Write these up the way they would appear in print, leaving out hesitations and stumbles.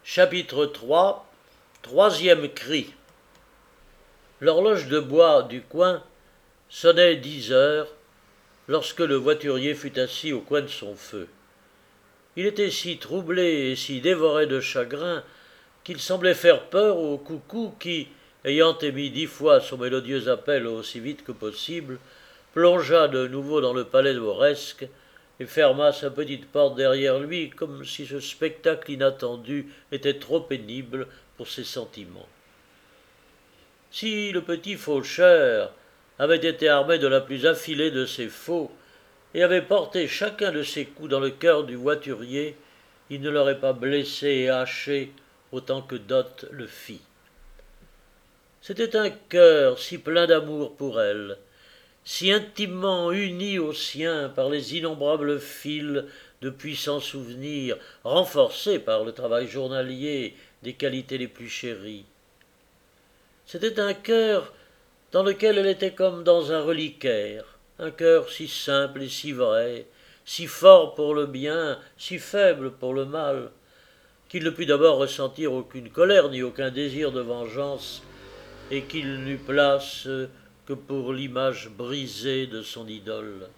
Chapitre 3. Troisième cri. L'horloge de bois du coin sonnait 10 heures lorsque le voiturier fut assis au coin de son feu. Il était si troublé et si dévoré de chagrin qu'il semblait faire peur au coucou qui, ayant émis 10 fois son mélodieux appel aussi vite que possible, plongea de nouveau dans le palais mauresque et ferma sa petite porte derrière lui comme si ce spectacle inattendu était trop pénible pour ses sentiments. Si le petit faucheur avait été armé de la plus affilée de ses faux et avait porté chacun de ses coups dans le cœur du voiturier, il ne l'aurait pas blessé et haché autant que Dot le fit. C'était un cœur si plein d'amour pour elle, si intimement uni au sien par les innombrables fils de puissants souvenirs, renforcés par le travail journalier des qualités les plus chéries. C'était un cœur dans lequel elle était comme dans un reliquaire, un cœur si simple et si vrai, si fort pour le bien, si faible pour le mal, qu'il ne put d'abord ressentir aucune colère ni aucun désir de vengeance, et qu'il n'eut place que pour l'image brisée de son idole.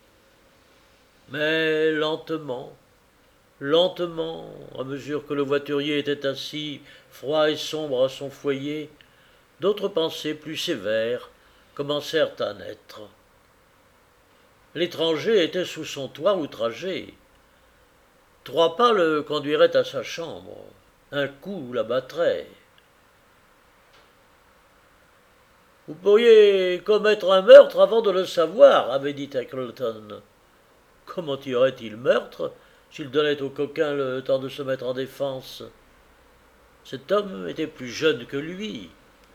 Mais lentement, lentement, à mesure que le voiturier était assis, froid et sombre à son foyer, d'autres pensées plus sévères commencèrent à naître. L'étranger était sous son toit outragé. 3 pas le conduiraient à sa chambre, un coup l'abattrait. « Vous pourriez commettre un meurtre avant de le savoir, » avait dit Tackleton. Comment y aurait-il meurtre s'il donnait au coquin le temps de se mettre en défense? Cet homme était plus jeune que lui.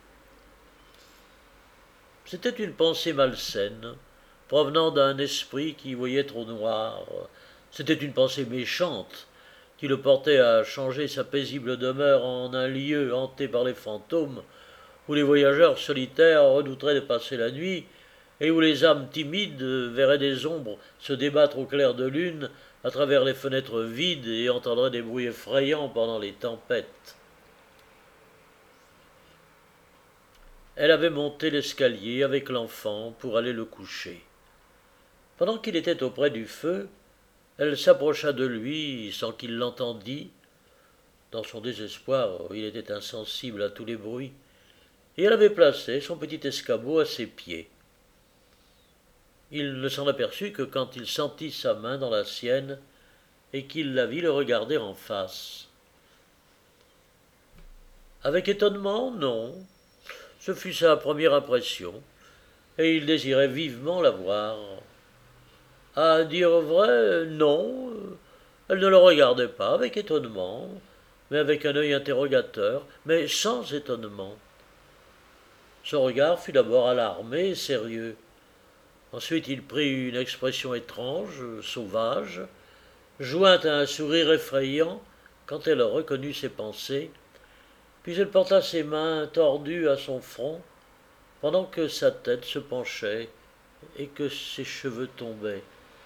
C'était une pensée malsaine, provenant d'un esprit qui voyait trop noir. C'était une pensée méchante, qui le portait à changer sa paisible demeure en un lieu hanté par les fantômes, où les voyageurs solitaires redouteraient de passer la nuit, et où les âmes timides verraient des ombres se débattre au clair de lune à travers les fenêtres vides et entendraient des bruits effrayants pendant les tempêtes. Elle avait monté l'escalier avec l'enfant pour aller le coucher. Pendant qu'il était auprès du feu, elle s'approcha de lui sans qu'il l'entendît. Dans son désespoir, il était insensible à tous les bruits, et elle avait placé son petit escabeau à ses pieds. Il ne s'en aperçut que quand il sentit sa main dans la sienne et qu'il la vit le regarder en face. Avec étonnement, non. Ce fut sa première impression, et il désirait vivement la voir. À dire vrai, non, elle ne le regardait pas avec étonnement, mais avec un œil interrogateur, mais sans étonnement. Son regard fut d'abord alarmé et sérieux. Ensuite il prit une expression étrange, sauvage, jointe à un sourire effrayant quand elle reconnut ses pensées, puis elle porta ses mains tordues à son front, pendant que sa tête se penchait et que ses cheveux tombaient.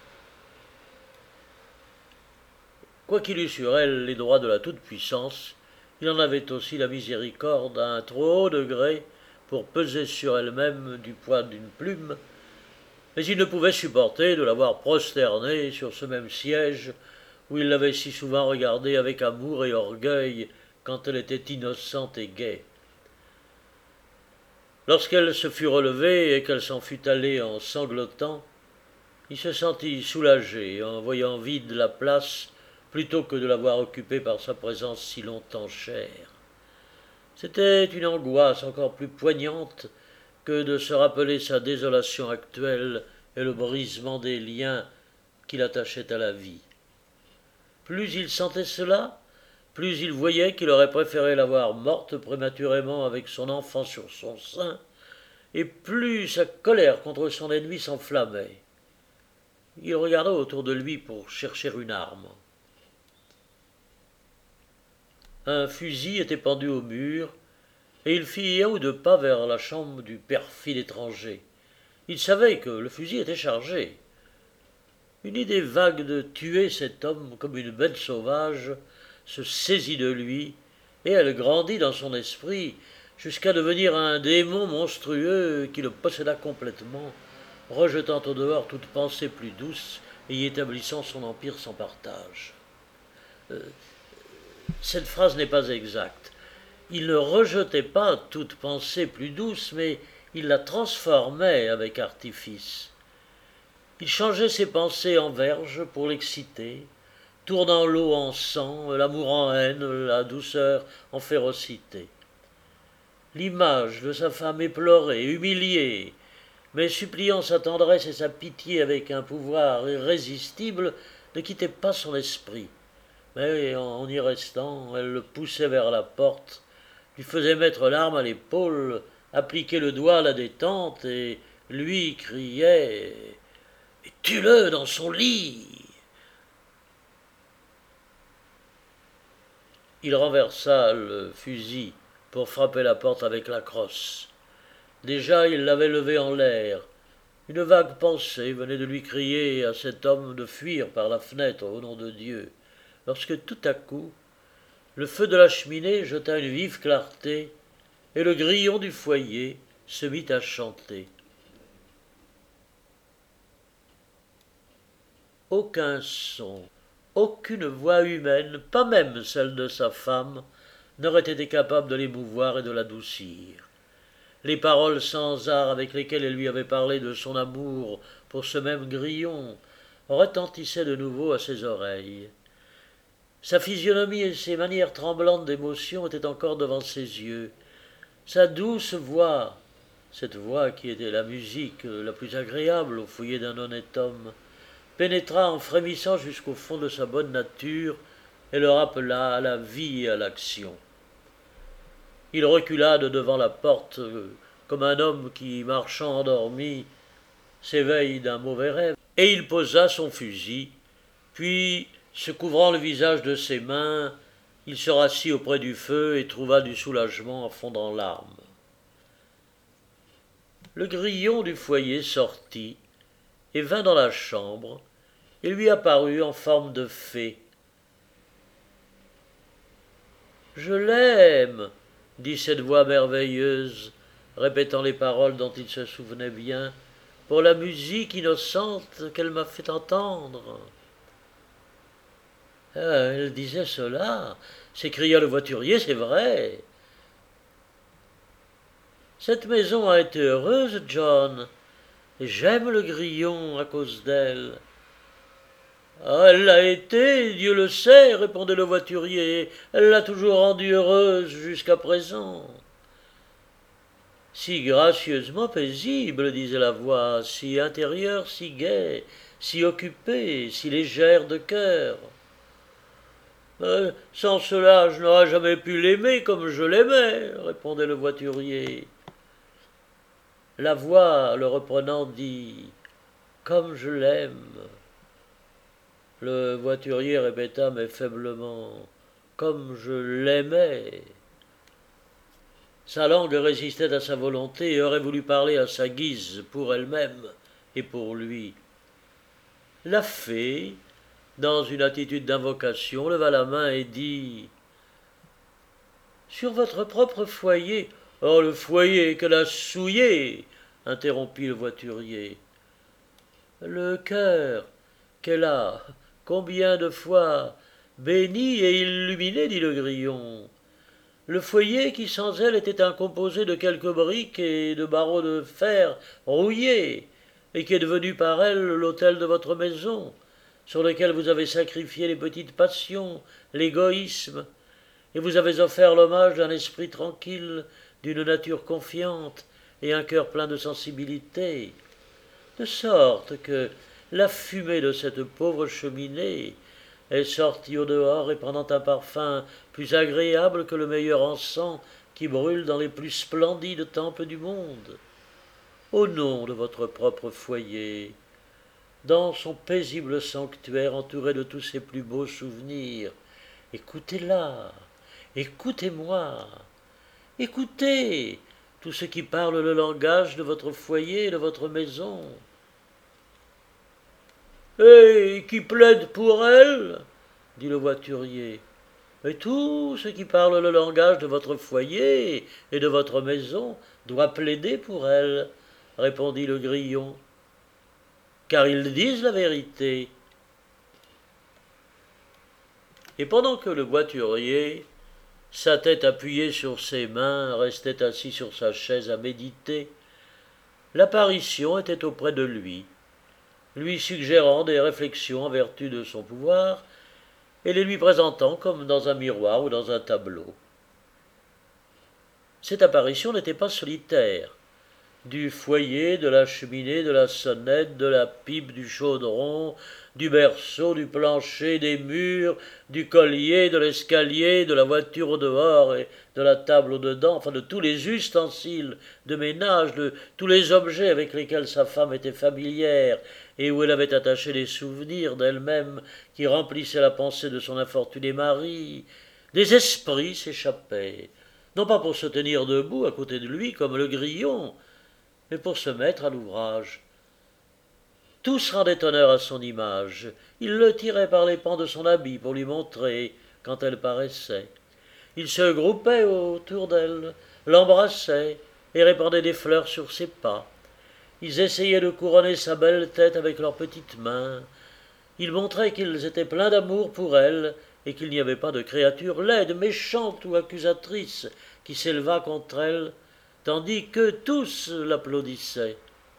Quoiqu'il eût sur elle les droits de la toute-puissance, il en avait aussi la miséricorde à un trop haut degré pour peser sur elle-même du poids d'une plume, mais il ne pouvait supporter de la voir prosternée sur ce même siège où il l'avait si souvent regardée avec amour et orgueil quand elle était innocente et gaie. Lorsqu'elle se fut relevée et qu'elle s'en fut allée en sanglotant, il se sentit soulagé en voyant vide la place plutôt que de la voir occupée par sa présence si longtemps chère. C'était une angoisse encore plus poignante que de se rappeler sa désolation actuelle et le brisement des liens qui l'attachaient à la vie. Plus il sentait cela, plus il voyait qu'il aurait préféré la voir morte prématurément avec son enfant sur son sein, et plus sa colère contre son ennemi s'enflammait. Il regarda autour de lui pour chercher une arme. Un fusil était pendu au mur, et il fit 1 ou 2 pas vers la chambre du perfide étranger. Il savait que le fusil était chargé. Une idée vague de tuer cet homme comme une bête sauvage se saisit de lui et elle grandit dans son esprit jusqu'à devenir un démon monstrueux qui le posséda complètement, rejetant au dehors toute pensée plus douce et y établissant son empire sans partage. Cette phrase n'est pas exacte. Il ne rejetait pas toute pensée plus douce, mais il la transformait avec artifice. Il changeait ses pensées en verge pour l'exciter, tournant l'eau en sang, l'amour en haine, la douceur en férocité. L'image de sa femme éplorée, humiliée, mais suppliant sa tendresse et sa pitié avec un pouvoir irrésistible, ne quittait pas son esprit. Mais en y restant, elle le poussait vers la porte, lui faisait mettre l'arme à l'épaule, appliquer le doigt à la détente, et lui criait « Tue-le dans son lit !» Il renversa le fusil pour frapper la porte avec la crosse. Déjà il l'avait levée en l'air. Une vague pensée venait de lui crier à cet homme de fuir par la fenêtre au nom de Dieu, lorsque tout à coup, le feu de la cheminée jeta une vive clarté, et le grillon du foyer se mit à chanter. Aucun son, aucune voix humaine, pas même celle de sa femme, n'aurait été capable de l'émouvoir et de l'adoucir. Les paroles sans art avec lesquelles elle lui avait parlé de son amour pour ce même grillon retentissaient de nouveau à ses oreilles. Sa physionomie et ses manières tremblantes d'émotion étaient encore devant ses yeux. Sa douce voix, cette voix qui était la musique la plus agréable au foyer d'un honnête homme, pénétra en frémissant jusqu'au fond de sa bonne nature et le rappela à la vie et à l'action. Il recula de devant la porte comme un homme qui, marchant endormi, s'éveille d'un mauvais rêve, et il posa son fusil, puis, se couvrant le visage de ses mains, il se rassit auprès du feu et trouva du soulagement en fondant larmes. Le grillon du foyer sortit et vint dans la chambre et lui apparut en forme de fée. « Je l'aime, dit cette voix merveilleuse, répétant les paroles dont il se souvenait bien, pour la musique innocente qu'elle m'a fait entendre. » « Elle disait cela, s'écria le voiturier, c'est vrai. Cette maison a été heureuse, John, et j'aime le grillon à cause d'elle. » « Ah, elle l'a été, Dieu le sait, répondait le voiturier, elle l'a toujours rendue heureuse jusqu'à présent. » Si gracieusement paisible, disait la voix, si intérieure, si gaie, si occupée, si légère de cœur. « Sans cela, je n'aurais jamais pu l'aimer comme je l'aimais, répondait le voiturier. La voix, le reprenant, dit « Comme je l'aime ». Le voiturier répéta, mais faiblement, « Comme je l'aimais ». Sa langue résistait à sa volonté et aurait voulu parler à sa guise, pour elle-même et pour lui. La fée, dans une attitude d'invocation, leva la main et dit « Sur votre propre foyer »« Oh, le foyer qu'elle a souillé !» interrompit le voiturier. « Le cœur qu'elle a, combien de fois béni et illuminé, dit le grillon. Le foyer qui sans elle était un composé de quelques briques et de barreaux de fer rouillés, et qui est devenu par elle l'autel de votre maison, sur lequel vous avez sacrifié les petites passions, l'égoïsme, et vous avez offert l'hommage d'un esprit tranquille, d'une nature confiante et un cœur plein de sensibilité, de sorte que la fumée de cette pauvre cheminée est sortie au dehors répandant un parfum plus agréable que le meilleur encens qui brûle dans les plus splendides temples du monde. Au nom de votre propre foyer, dans son paisible sanctuaire entouré de tous ses plus beaux souvenirs, écoutez-la, écoutez-moi, écoutez tout ce qui parle le langage de votre foyer et de votre maison. « Et qui plaide pour elle ?» dit le voiturier. Et tout ce qui parle le langage de votre foyer et de votre maison doit plaider pour elle, répondit le grillon, car ils disent la vérité. Et pendant que le voiturier, sa tête appuyée sur ses mains, restait assis sur sa chaise à méditer, l'apparition était auprès de lui suggérant des réflexions en vertu de son pouvoir, et les lui présentant comme dans un miroir ou dans un tableau. Cette apparition n'était pas solitaire. Du foyer, de la cheminée, de la sonnette, de la pipe, du chaudron, du berceau, du plancher, des murs, du collier, de l'escalier, de la voiture au dehors et de la table au dedans, enfin de tous les ustensiles de ménage, de tous les objets avec lesquels sa femme était familière et où elle avait attaché les souvenirs d'elle-même qui remplissaient la pensée de son infortuné mari, des esprits s'échappaient, non pas pour se tenir debout à côté de lui comme le grillon, mais pour se mettre à l'ouvrage. Tous rendaient honneur à son image. Ils le tiraient par les pans de son habit pour lui montrer quand elle paraissait. Ils se groupaient autour d'elle, l'embrassaient et répandaient des fleurs sur ses pas. Ils essayaient de couronner sa belle tête avec leurs petites mains. Ils montraient qu'ils étaient pleins d'amour pour elle et qu'il n'y avait pas de créature laide, méchante ou accusatrice qui s'élevât contre elle, tandis que tous l'applaudissaient.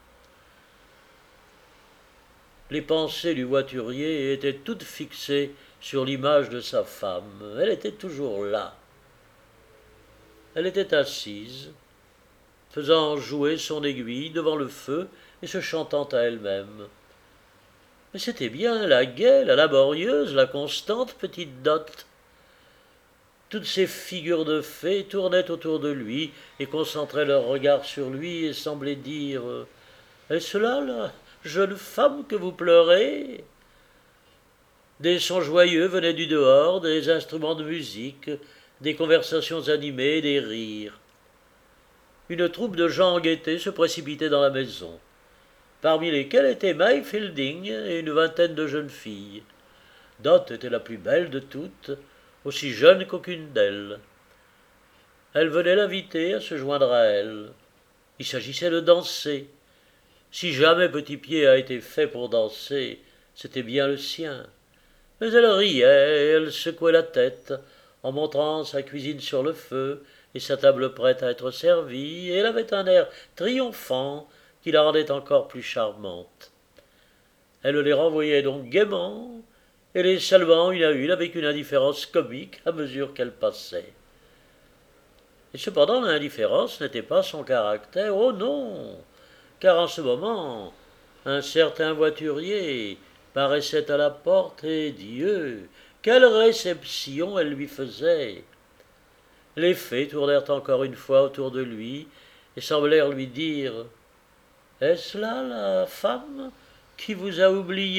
Les pensées du voiturier étaient toutes fixées sur l'image de sa femme. Elle était toujours là. Elle était assise, faisant jouer son aiguille devant le feu et se chantant à elle-même. Mais c'était bien la gaie, la laborieuse, la constante petite Dot. Toutes ces figures de fées tournaient autour de lui et concentraient leurs regards sur lui et semblaient dire « Est-ce là, la jeune femme que vous pleurez ?» Des sons joyeux venaient du dehors, des instruments de musique, des conversations animées, des rires. Une troupe de gens en gaieté se précipitait dans la maison, parmi lesquels étaient May Fielding et une vingtaine de jeunes filles. Dot était la plus belle de toutes, aussi jeune qu'aucune d'elles. Elle venait l'inviter à se joindre à elle. Il s'agissait de danser. Si jamais Petit Pied a été fait pour danser, c'était bien le sien. Mais elle riait et elle secouait la tête, en montrant sa cuisine sur le feu et sa table prête à être servie, et elle avait un air triomphant qui la rendait encore plus charmante. Elle les renvoyait donc gaiement, et les saluant une à une avec une indifférence comique à mesure qu'elle passait. Et cependant l'indifférence n'était pas son caractère, oh non, car en ce moment un certain voiturier paraissait à la porte, et Dieu, quelle réception elle lui faisait! Les fées tournèrent encore une fois autour de lui et semblèrent lui dire « Est-ce là la femme qui vous a oublié ?»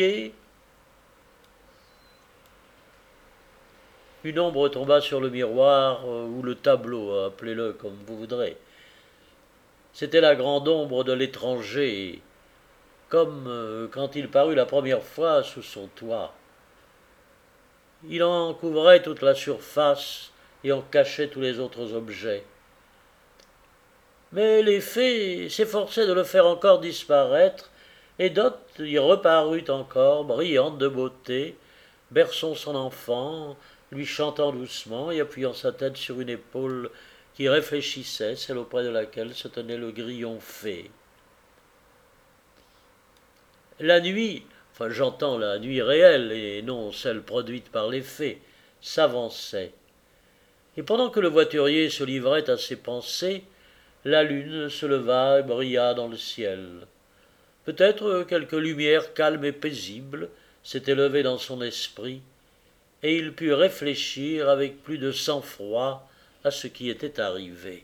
Une ombre tomba sur le miroir ou le tableau, appelez-le comme vous voudrez. C'était la grande ombre de l'étranger, comme quand il parut la première fois sous son toit. Il en couvrait toute la surface et en cachait tous les autres objets. Mais les fées s'efforçaient de le faire encore disparaître, et Dot y reparut encore, brillante de beauté, berçant son enfant, lui chantant doucement et appuyant sa tête sur une épaule qui réfléchissait, celle auprès de laquelle se tenait le grillon fée. La nuit, enfin j'entends la nuit réelle et non celle produite par les fées, s'avançait. Et pendant que le voiturier se livrait à ses pensées, la lune se leva et brilla dans le ciel. Peut-être quelque lumière calme et paisible s'était levée dans son esprit, et il put réfléchir avec plus de sang-froid à ce qui était arrivé.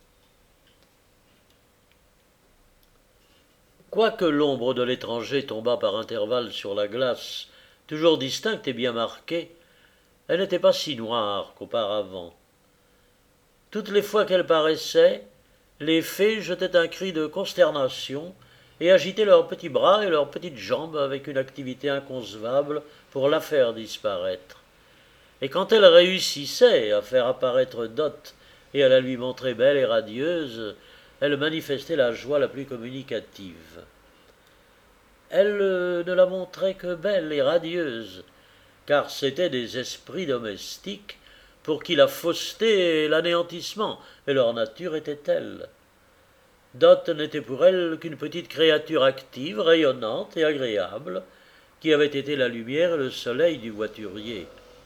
Quoique l'ombre de l'étranger tombât par intervalles sur la glace, toujours distincte et bien marquée, elle n'était pas si noire qu'auparavant. Toutes les fois qu'elle paraissait, les fées jetaient un cri de consternation et agitaient leurs petits bras et leurs petites jambes avec une activité inconcevable pour la faire disparaître. et quand elle réussissait à faire apparaître Dot et à la lui montrer belle et radieuse, elle manifestait la joie la plus communicative. Elle ne la montrait que belle et radieuse, car c'étaient des esprits domestiques pour qui la fausseté est l'anéantissement, et leur nature était telle. Dot n'était pour elle qu'une petite créature active, rayonnante et agréable, qui avait été la lumière et le soleil du voiturier.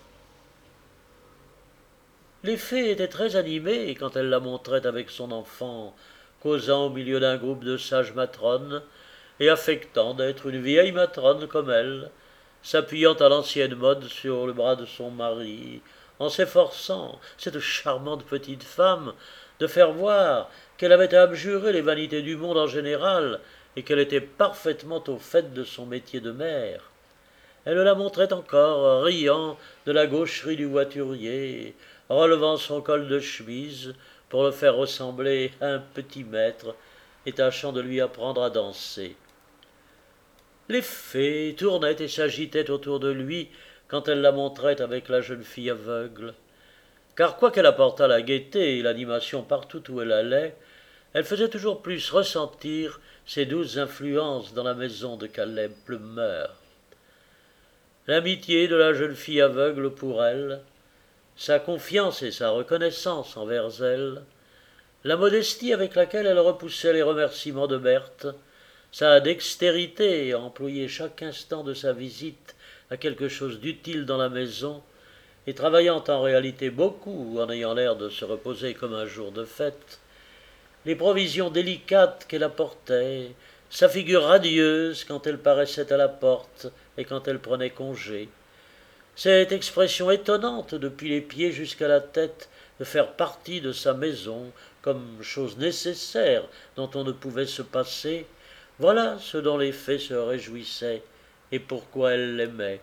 Les fées étaient très animées quand elle la montrait avec son enfant, causant au milieu d'un groupe de sages matrones, et affectant d'être une vieille matrone comme elle, s'appuyant à l'ancienne mode sur le bras de son mari, en s'efforçant, cette charmante petite femme, de faire voir qu'elle avait abjuré les vanités du monde en général, et qu'elle était parfaitement au fait de son métier de mère. Elle la montrait encore, riant de la gaucherie du voiturier, relevant son col de chemise pour le faire ressembler à un petit maître, et tâchant de lui apprendre à danser. Les fées tournaient et s'agitaient autour de lui quand elle la montrait avec la jeune fille aveugle, car quoiqu'elle apportât la gaieté et l'animation partout où elle allait, elle faisait toujours plus ressentir ses douces influences dans la maison de Caleb Plummer. L'amitié de la jeune fille aveugle pour elle, sa confiance et sa reconnaissance envers elle, la modestie avec laquelle elle repoussait les remerciements de Berthe, sa dextérité à employer chaque instant de sa visite à quelque chose d'utile dans la maison, et travaillant en réalité beaucoup en ayant l'air de se reposer comme un jour de fête, les provisions délicates qu'elle apportait, sa figure radieuse quand elle paraissait à la porte et quand elle prenait congé, cette expression étonnante depuis les pieds jusqu'à la tête de faire partie de sa maison comme chose nécessaire dont on ne pouvait se passer, voilà ce dont les fées se réjouissaient et pourquoi elles l'aimaient.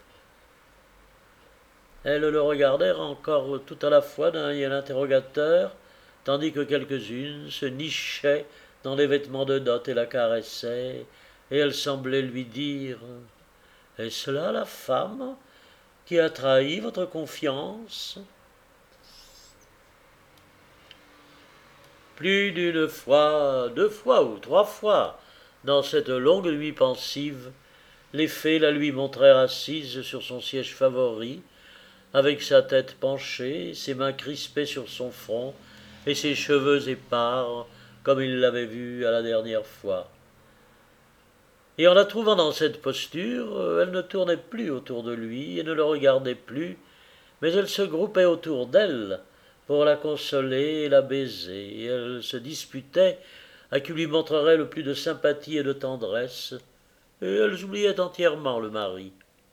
Elles le regardèrent encore tout à la fois d'un œil interrogateur, tandis que quelques-unes se nichaient dans les vêtements de Dot et la caressaient, et elles semblaient lui dire « Est-ce là la femme qui a trahi votre confiance ?» Plus d'une fois, 2 fois ou 3 fois, dans cette longue nuit pensive, les fées la lui montrèrent assise sur son siège favori, avec sa tête penchée, ses mains crispées sur son front, et ses cheveux épars, comme il l'avait vue à la dernière fois. Et en la trouvant dans cette posture, elle ne tournait plus autour de lui et ne le regardait plus, mais elle se groupait autour d'elle pour la consoler et la baiser, et elle se disputait à qui lui montrerait le plus de sympathie et de tendresse, et elles oubliaient entièrement le mari.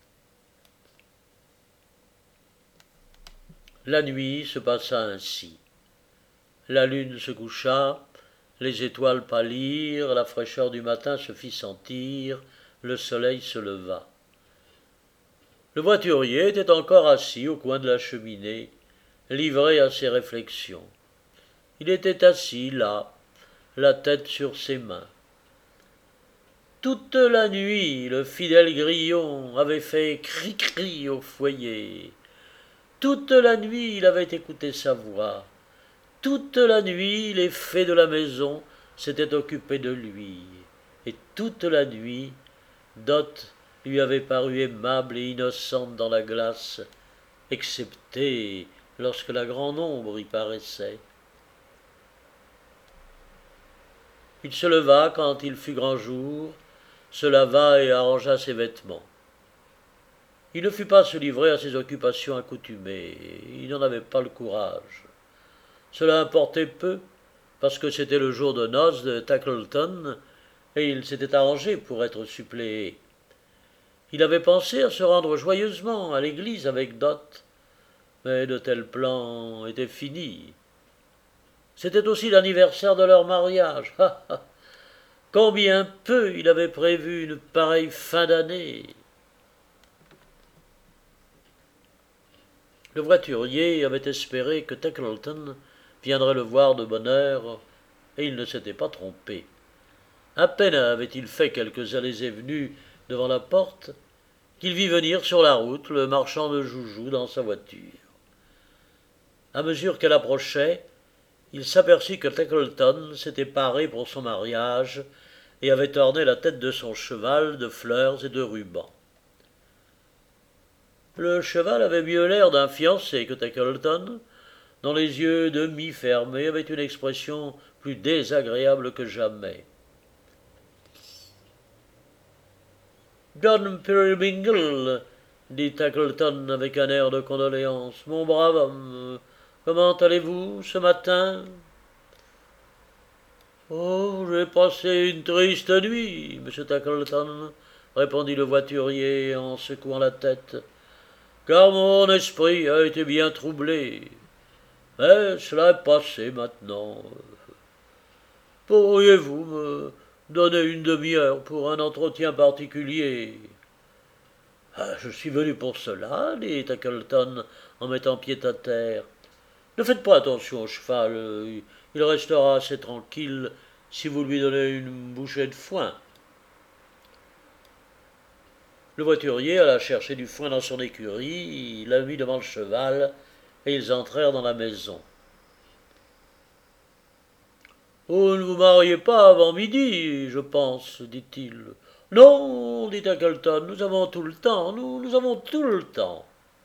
La nuit se passa ainsi. La lune se coucha, les étoiles pâlirent, la fraîcheur du matin se fit sentir, le soleil se leva. Le voiturier était encore assis au coin de la cheminée, livré à ses réflexions. Il était assis là, la tête sur ses mains. Toute la nuit, le fidèle grillon avait fait cri-cri au foyer. Toute la nuit, il avait écouté sa voix. Toute la nuit, les fées de la maison s'étaient occupées de lui. Et toute la nuit, Dot lui avait paru aimable et innocente dans la glace, excepté lorsque la grande ombre y paraissait. Il se leva quand il fut grand jour, se lava et arrangea ses vêtements. Il ne fut pas se livrer à ses occupations accoutumées, il n'en avait pas le courage. Cela importait peu, parce que c'était le jour de noces de Tackleton, et il s'était arrangé pour être suppléé. Il avait pensé à se rendre joyeusement à l'église avec Dot, mais de tels plans étaient finis. C'était aussi l'anniversaire de leur mariage. Combien peu il avait prévu une pareille fin d'année. Le voiturier avait espéré que Tackleton viendrait le voir de bonne heure, et il ne s'était pas trompé. À peine avait-il fait quelques allées et venues devant la porte qu'il vit venir sur la route le marchand de joujoux dans sa voiture. À mesure qu'elle approchait, il s'aperçut que Tackleton s'était paré pour son mariage et avait orné la tête de son cheval de fleurs et de rubans. Le cheval avait mieux l'air d'un fiancé que Tackleton, dont les yeux demi-fermés avaient une expression plus désagréable que jamais. « John Peerybingle, dit Tackleton avec un air de condoléance, mon brave homme, comment allez-vous ce matin ?»« Oh, j'ai passé une triste nuit, monsieur Tackleton, » répondit le voiturier en secouant la tête, « car mon esprit a été bien troublé. Mais cela est passé maintenant. Pourriez-vous me donner une demi-heure pour un entretien particulier ?»« Je suis venu pour cela, » dit Tackleton en mettant pied à terre. « Ne faites pas attention au cheval, il restera assez tranquille si vous lui donnez une bouchée de foin. » Le voiturier alla chercher du foin dans son écurie, il la mit devant le cheval, et ils entrèrent dans la maison. « Vous ne vous mariez pas avant midi, je pense, dit-il. »« Non, dit Tackleton, nous avons tout le temps, nous avons tout le temps. »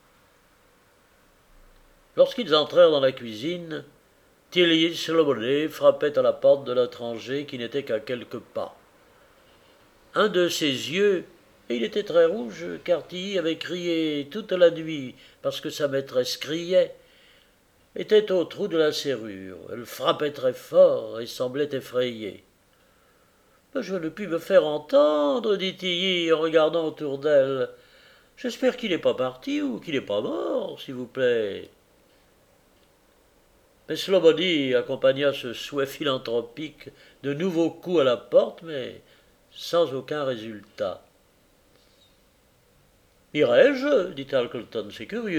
Lorsqu'ils entrèrent dans la cuisine, Tilly Slowbody frappait à la porte de l'étranger qui n'était qu'à quelques pas. Un de ses yeux, et il était très rouge, car Tilly avait crié toute la nuit parce que sa maîtresse criait, était au trou de la serrure. Elle frappait très fort et semblait effrayée. « Je ne puis me faire entendre, dit Tilly en regardant autour d'elle. J'espère qu'il n'est pas parti ou qu'il n'est pas mort, s'il vous plaît. » Mais Slowbody accompagna ce souhait philanthropique de nouveaux coups à la porte, mais sans aucun résultat. « Irai-je » dit Tackleton, « c'est curieux. »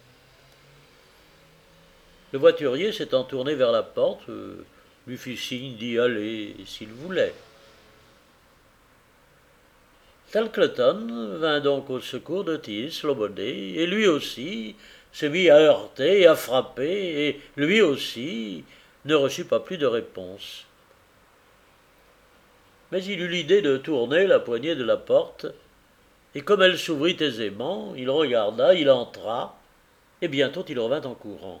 Le voiturier s'étant tourné vers la porte, lui fit signe d'y aller s'il voulait. Tackleton vint donc au secours de Tilly Slowbody, et lui aussi se mit à heurter et à frapper, et lui aussi ne reçut pas plus de réponse. Mais il eut l'idée de tourner la poignée de la porte, et comme elle s'ouvrit aisément, il regarda, il entra, et bientôt il revint en courant.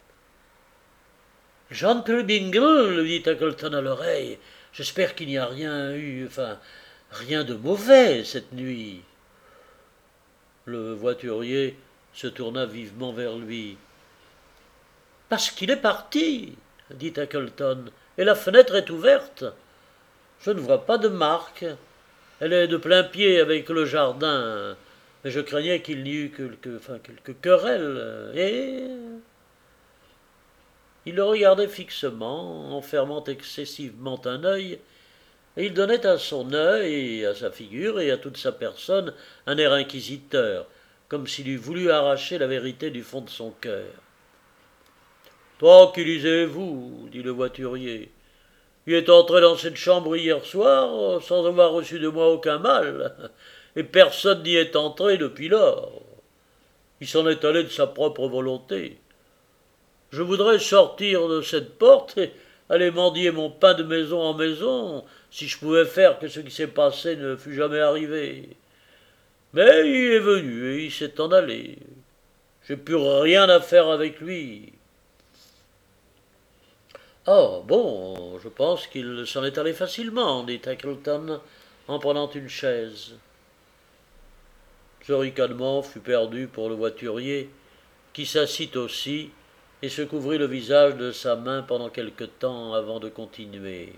« John Peerybingle, lui dit Tackleton à l'oreille, j'espère qu'il n'y a rien de mauvais cette nuit. » Le voiturier se tourna vivement vers lui. « Parce qu'il est parti, » dit Tackleton, « et la fenêtre est ouverte. Je ne vois pas de marque. Elle est de plein pied avec le jardin, mais je craignais qu'il n'y eût quelques querelles. Et... » Il le regardait fixement, en fermant excessivement un œil, et il donnait à son œil, à sa figure et à toute sa personne un air inquisiteur, comme s'il eût voulu arracher la vérité du fond de son cœur. « Tranquillisez-vous, dit le voiturier. Il est entré dans cette chambre hier soir sans avoir reçu de moi aucun mal, et personne n'y est entré depuis lors. Il s'en est allé de sa propre volonté. Je voudrais sortir de cette porte et aller mendier mon pain de maison en maison, si je pouvais faire que ce qui s'est passé ne fût jamais arrivé. Mais il est venu et il s'est en allé. J'ai plus rien à faire avec lui. »« Oh, bon, je pense qu'il s'en est allé facilement, » dit Tackleton en prenant une chaise. Ce ricanement fut perdu pour le voiturier, qui s'assit aussi et se couvrit le visage de sa main pendant quelque temps avant de continuer.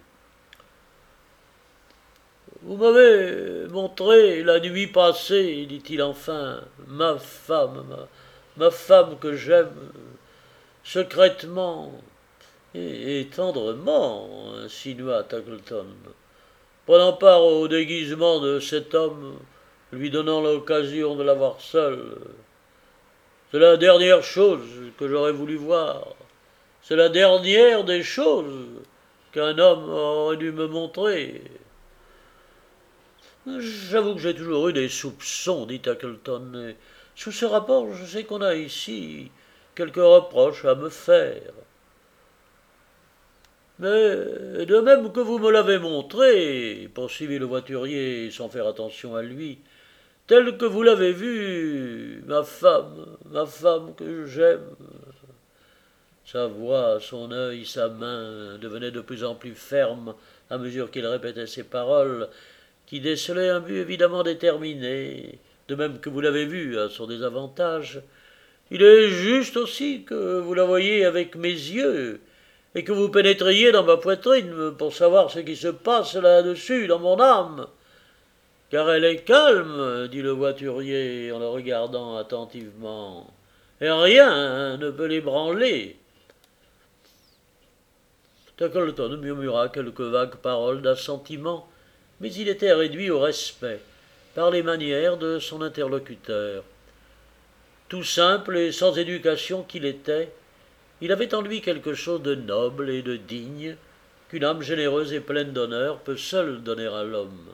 « Vous m'avez montré la nuit passée, dit-il enfin, ma femme que j'aime, secrètement et tendrement, insinua Tackleton, prenant part au déguisement de cet homme, lui donnant l'occasion de la voir seule. C'est la dernière chose que j'aurais voulu voir. C'est la dernière des choses qu'un homme aurait dû me montrer. J'avoue que j'ai toujours eu des soupçons, dit Tackleton, et sous ce rapport, je sais qu'on a ici quelques reproches à me faire. Mais de même que vous me l'avez montré, poursuivit le voiturier sans faire attention à lui, tel que vous l'avez vu, ma femme que j'aime. Sa voix, son œil, sa main devenaient de plus en plus fermes à mesure qu'il répétait ces paroles, qui décelaient un but évidemment déterminé, de même que vous l'avez vu à son désavantage. Il est juste aussi que vous la voyiez avec mes yeux, et que vous pénétriez dans ma poitrine pour savoir ce qui se passe là-dessus dans mon âme. Car elle est calme, dit le voiturier en le regardant attentivement, et rien ne peut l'ébranler. Tackleton murmura quelques vagues paroles d'assentiment, mais il était réduit au respect par les manières de son interlocuteur. Tout simple et sans éducation qu'il était, il avait en lui quelque chose de noble et de digne qu'une âme généreuse et pleine d'honneur peut seule donner à l'homme.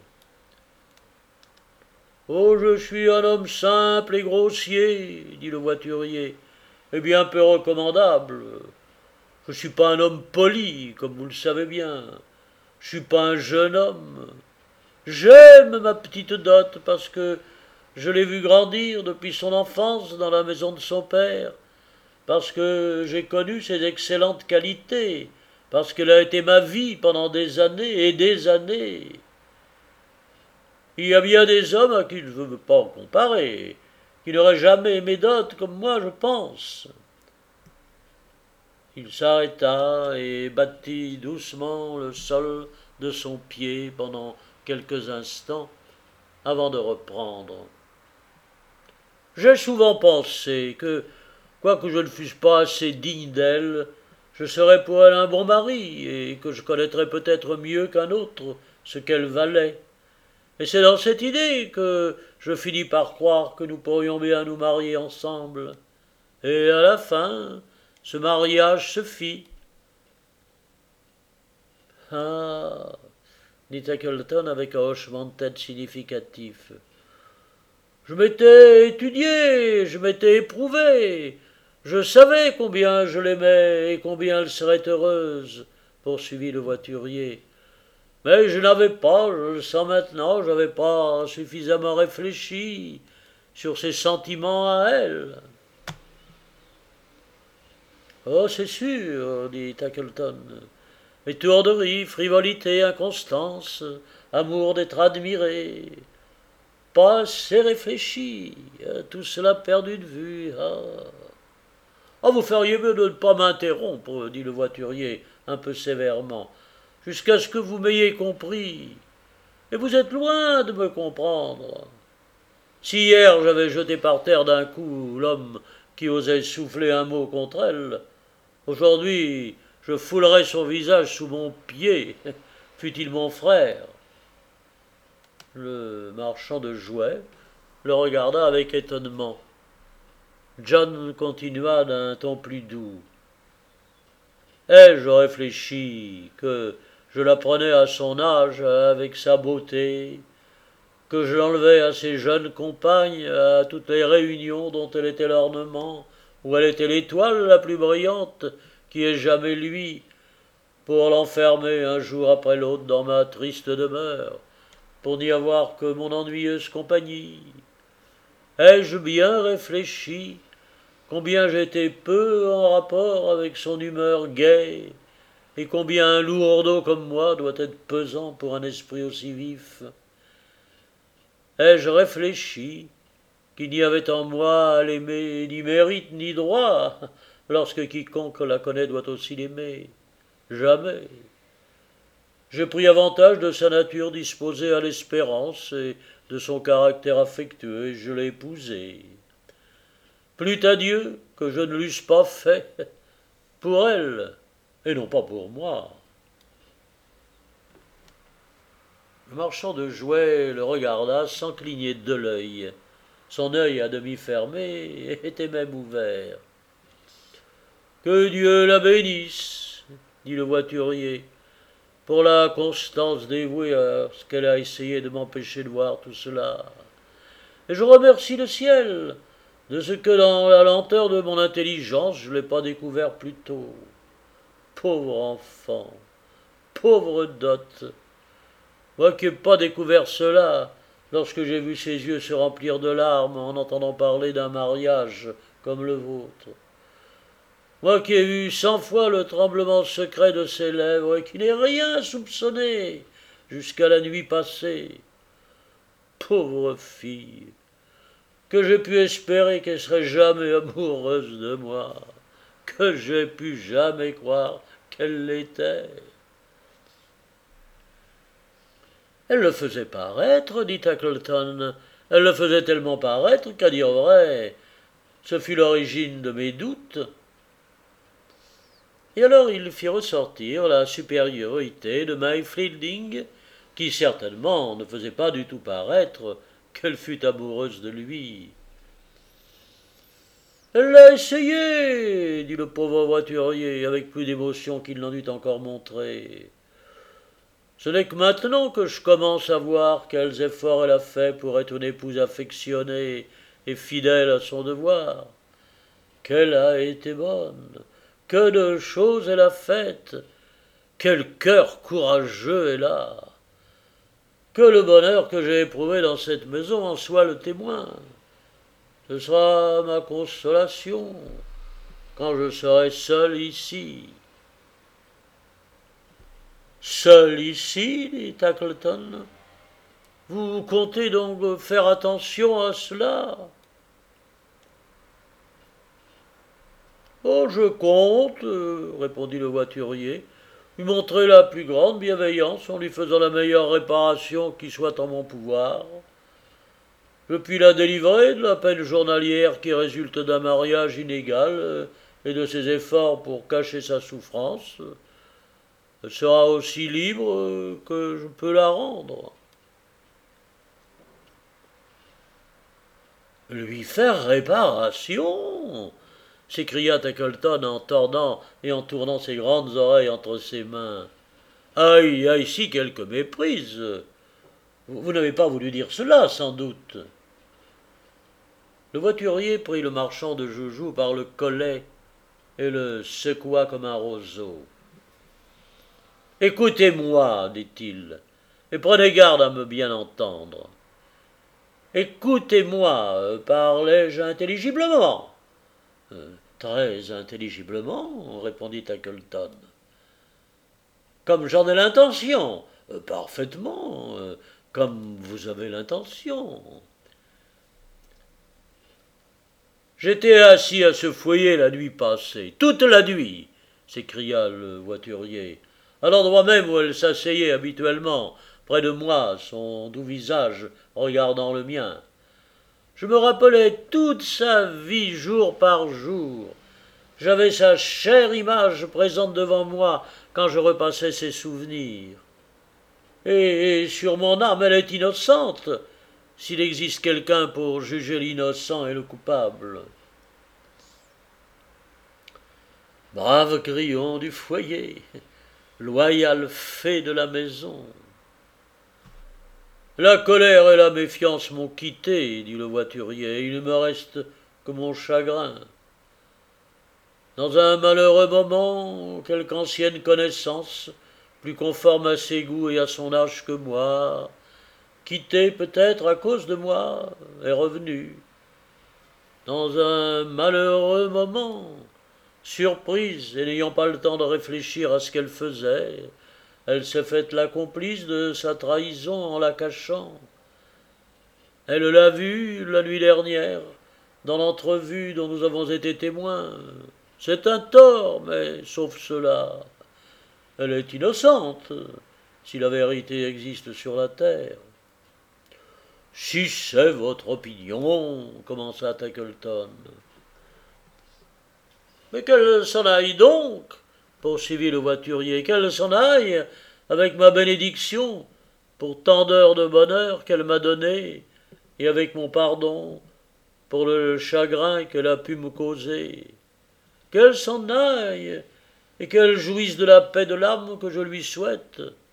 « Oh, je suis un homme simple et grossier, dit le voiturier, et bien peu recommandable. Je ne suis pas un homme poli, comme vous le savez bien. Je ne suis pas un jeune homme. J'aime ma petite dot parce que je l'ai vue grandir depuis son enfance dans la maison de son père, parce que j'ai connu ses excellentes qualités, parce qu'elle a été ma vie pendant des années et des années. Il y a bien des hommes à qui je ne veux pas comparer, qui n'auraient jamais aimé Dot comme moi, je pense. » Il s'arrêta et battit doucement le sol de son pied pendant quelques instants avant de reprendre. « J'ai souvent pensé que, quoique je ne fusse pas assez digne d'elle, je serais pour elle un bon mari, et que je connaîtrais peut-être mieux qu'un autre ce qu'elle valait. Et c'est dans cette idée que je finis par croire que nous pourrions bien nous marier ensemble. Et à la fin, ce mariage se fit. »« Ah » dit Tackleton avec un hochement de tête significatif. « Je m'étais étudié, je m'étais éprouvé. Je savais combien je l'aimais et combien elle serait heureuse, poursuivit le voiturier. Mais je n'avais pas, je le sens maintenant, je n'avais pas suffisamment réfléchi sur ses sentiments à elle. »« Oh, c'est sûr, dit Tackleton. Étourderie, frivolité, inconstance, amour d'être admiré. Pas assez réfléchi, tout cela perdu de vue. Ah, vous feriez mieux de ne pas m'interrompre, dit le voiturier un peu sévèrement, jusqu'à ce que vous m'ayez compris. Et vous êtes loin de me comprendre. Si hier j'avais jeté par terre d'un coup l'homme qui osait souffler un mot contre elle, aujourd'hui je foulerais son visage sous mon pied, fût-il mon frère. » Le marchand de jouets le regarda avec étonnement. John continua d'un ton plus doux. « Ai-je réfléchi que je la prenais à son âge avec sa beauté, que je l'enlevais à ses jeunes compagnes, à toutes les réunions dont elle était l'ornement, où elle était l'étoile la plus brillante qui ait jamais lui, pour l'enfermer un jour après l'autre dans ma triste demeure, pour n'y avoir que mon ennuyeuse compagnie? Ai-je bien réfléchi combien j'étais peu en rapport avec son humeur gaie, et combien un lourdeau comme moi doit être pesant pour un esprit aussi vif? Ai-je réfléchi qu'il n'y avait en moi à l'aimer ni mérite ni droit, lorsque quiconque la connaît doit aussi l'aimer? Jamais. J'ai pris avantage de sa nature disposée à l'espérance et de son caractère affectueux, et je l'ai épousée. Plût à Dieu que je ne l'eusse pas fait pour elle, et non pas pour moi. » Le marchand de jouets le regarda sans cligner de l'œil. Son œil à demi fermé était même ouvert. « Que Dieu la bénisse, dit le voiturier. pour la constance dévouée à ce qu'elle a essayé de m'empêcher de voir tout cela. Et je remercie le ciel de ce que dans la lenteur de mon intelligence je ne l'ai pas découvert plus tôt. Pauvre enfant, pauvre Dot, moi qui n'ai pas découvert cela lorsque j'ai vu ses yeux se remplir de larmes en entendant parler d'un mariage comme le vôtre. Moi qui ai vu 100 fois le tremblement secret de ses lèvres et qui n'ai rien soupçonné jusqu'à la nuit passée. Pauvre fille, que j'ai pu espérer qu'elle serait jamais amoureuse de moi, que j'ai pu jamais croire qu'elle l'était. Elle le faisait paraître, dit Tackleton. Elle le faisait tellement paraître qu'à dire vrai, ce fut l'origine de mes doutes. Et alors il fit ressortir la supériorité de May Fielding, qui certainement ne faisait pas du tout paraître qu'elle fût amoureuse de lui. Elle l'a essayé, dit le pauvre voiturier, avec plus d'émotion qu'il n'en eût encore montré. Ce n'est que maintenant que je commence à voir quels efforts elle a fait pour être une épouse affectionnée et fidèle à son devoir. Qu'elle a été bonne, que de choses elle a faites, quel cœur courageux elle a. Que le bonheur que j'ai éprouvé dans cette maison en soit le témoin. Ce sera ma consolation quand je serai seul ici. Seul ici, dit Tackleton. Vous comptez donc faire attention à cela? Oh, je compte, répondit le voiturier, lui montrer la plus grande bienveillance en lui faisant la meilleure réparation qui soit en mon pouvoir. Je puis la délivrer de la peine journalière qui résulte d'un mariage inégal et de ses efforts pour cacher sa souffrance. Elle sera aussi libre que je peux la rendre. Lui faire réparation, s'écria Tackleton en tordant et en tournant ses grandes oreilles entre ses mains. Aïe, aïe, si quelque méprise. Vous n'avez pas voulu dire cela, sans doute. Le voiturier prit le marchand de joujoux par le collet et le secoua comme un roseau. Écoutez-moi, dit-il, et prenez garde à me bien entendre. Écoutez-moi, parlais-je intelligiblement? Très intelligiblement, répondit Tackleton. Comme j'en ai l'intention. Parfaitement, comme vous avez l'intention. J'étais assis à ce foyer la nuit passée, toute la nuit, s'écria le voiturier, à l'endroit même où elle s'asseyait habituellement, près de moi, son doux visage regardant le mien. Je me rappelais toute sa vie jour par jour. J'avais sa chère image présente devant moi quand je repassais ses souvenirs. Et sur mon âme, elle est innocente, s'il existe quelqu'un pour juger l'innocent et le coupable. Brave grillon du foyer, loyale fée de la maison. La colère et la méfiance m'ont quitté, dit le voiturier, et il ne me reste que mon chagrin. Dans un malheureux moment, quelque ancienne connaissance, plus conforme à ses goûts et à son âge que moi, quittée peut-être à cause de moi, est revenue. Dans un malheureux moment, surprise et n'ayant pas le temps de réfléchir à ce qu'elle faisait, elle s'est faite la complice de sa trahison en la cachant. Elle l'a vue la nuit dernière, dans l'entrevue dont nous avons été témoins. C'est un tort, mais sauf cela, elle est innocente, si la vérité existe sur la terre. Si c'est votre opinion, commença Tackleton. Mais qu'elle s'en aille donc, poursuivit le voiturier, qu'elle s'en aille avec ma bénédiction pour tant d'heures de bonheur qu'elle m'a donné, et avec mon pardon pour le chagrin qu'elle a pu me causer. Qu'elle s'en aille, et qu'elle jouisse de la paix de l'âme que je lui souhaite.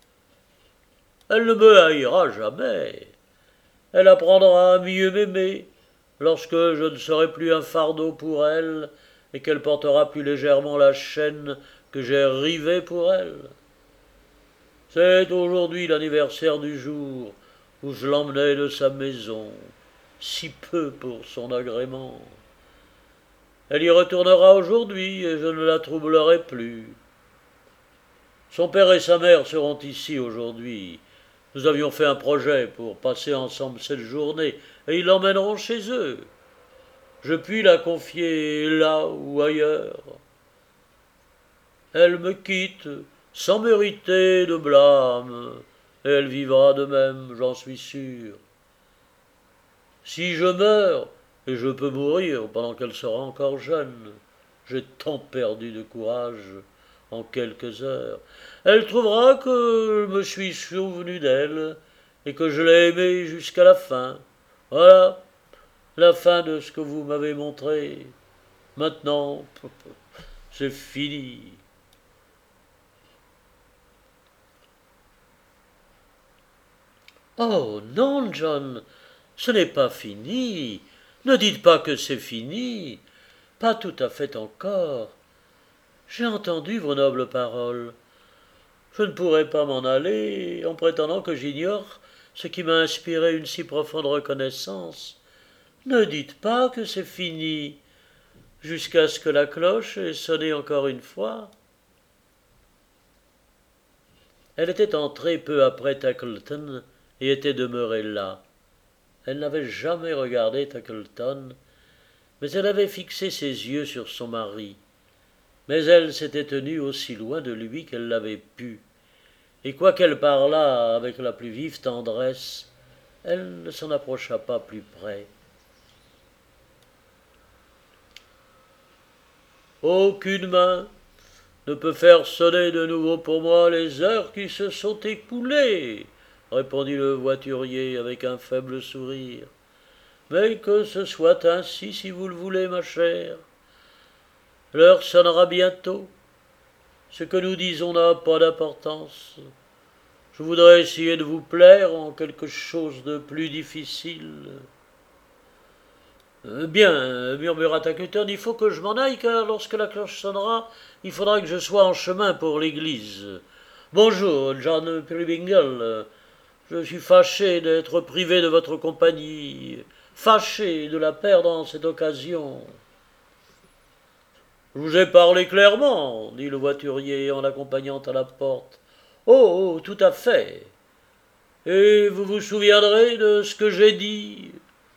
Elle ne me haïra jamais. Elle apprendra à mieux m'aimer lorsque je ne serai plus un fardeau pour elle et qu'elle portera plus légèrement la chaîne que j'ai rivée pour elle. C'est aujourd'hui l'anniversaire du jour où je l'emmenai de sa maison, si peu pour son agrément. Elle y retournera aujourd'hui et je ne la troublerai plus. Son père et sa mère seront ici aujourd'hui. Nous avions fait un projet pour passer ensemble cette journée et ils l'emmèneront chez eux. Je puis la confier là ou ailleurs. Elle me quitte sans mériter de blâme, et elle vivra de même, j'en suis sûr. Si je meurs, et je peux mourir pendant qu'elle sera encore jeune, j'ai tant perdu de courage en quelques heures. Elle trouvera que je me suis souvenu d'elle, et que je l'ai aimée jusqu'à la fin. Voilà la fin de ce que vous m'avez montré. Maintenant, c'est fini. Oh non, John, ce n'est pas fini. Ne dites pas que c'est fini. Pas tout à fait encore. J'ai entendu vos nobles paroles. Je ne pourrai pas m'en aller en prétendant que j'ignore ce qui m'a inspiré une si profonde reconnaissance. Ne dites pas que c'est fini, jusqu'à ce que la cloche ait sonné encore une fois. Elle était entrée peu après Tackleton et était demeurée là. Elle n'avait jamais regardé Tackleton, mais elle avait fixé ses yeux sur son mari. Mais elle s'était tenue aussi loin de lui qu'elle l'avait pu, et quoiqu'elle parlât avec la plus vive tendresse, elle ne s'en approcha pas plus près. Aucune main ne peut faire sonner de nouveau pour moi les heures qui se sont écoulées, répondit le voiturier avec un faible sourire. Mais que ce soit ainsi si vous le voulez, ma chère. L'heure sonnera bientôt. Ce que nous disons n'a pas d'importance. Je voudrais essayer de vous plaire en quelque chose de plus difficile. Bien, murmura Tackleton, il faut que je m'en aille, car lorsque la cloche sonnera, il faudra que je sois en chemin pour l'église. Bonjour, John Peerybingle. Je suis fâché d'être privé de votre compagnie, fâché de la perdre en cette occasion. Je vous ai parlé clairement, dit le voiturier en l'accompagnant à la porte. Oh, tout à fait. Et vous vous souviendrez de ce que j'ai dit?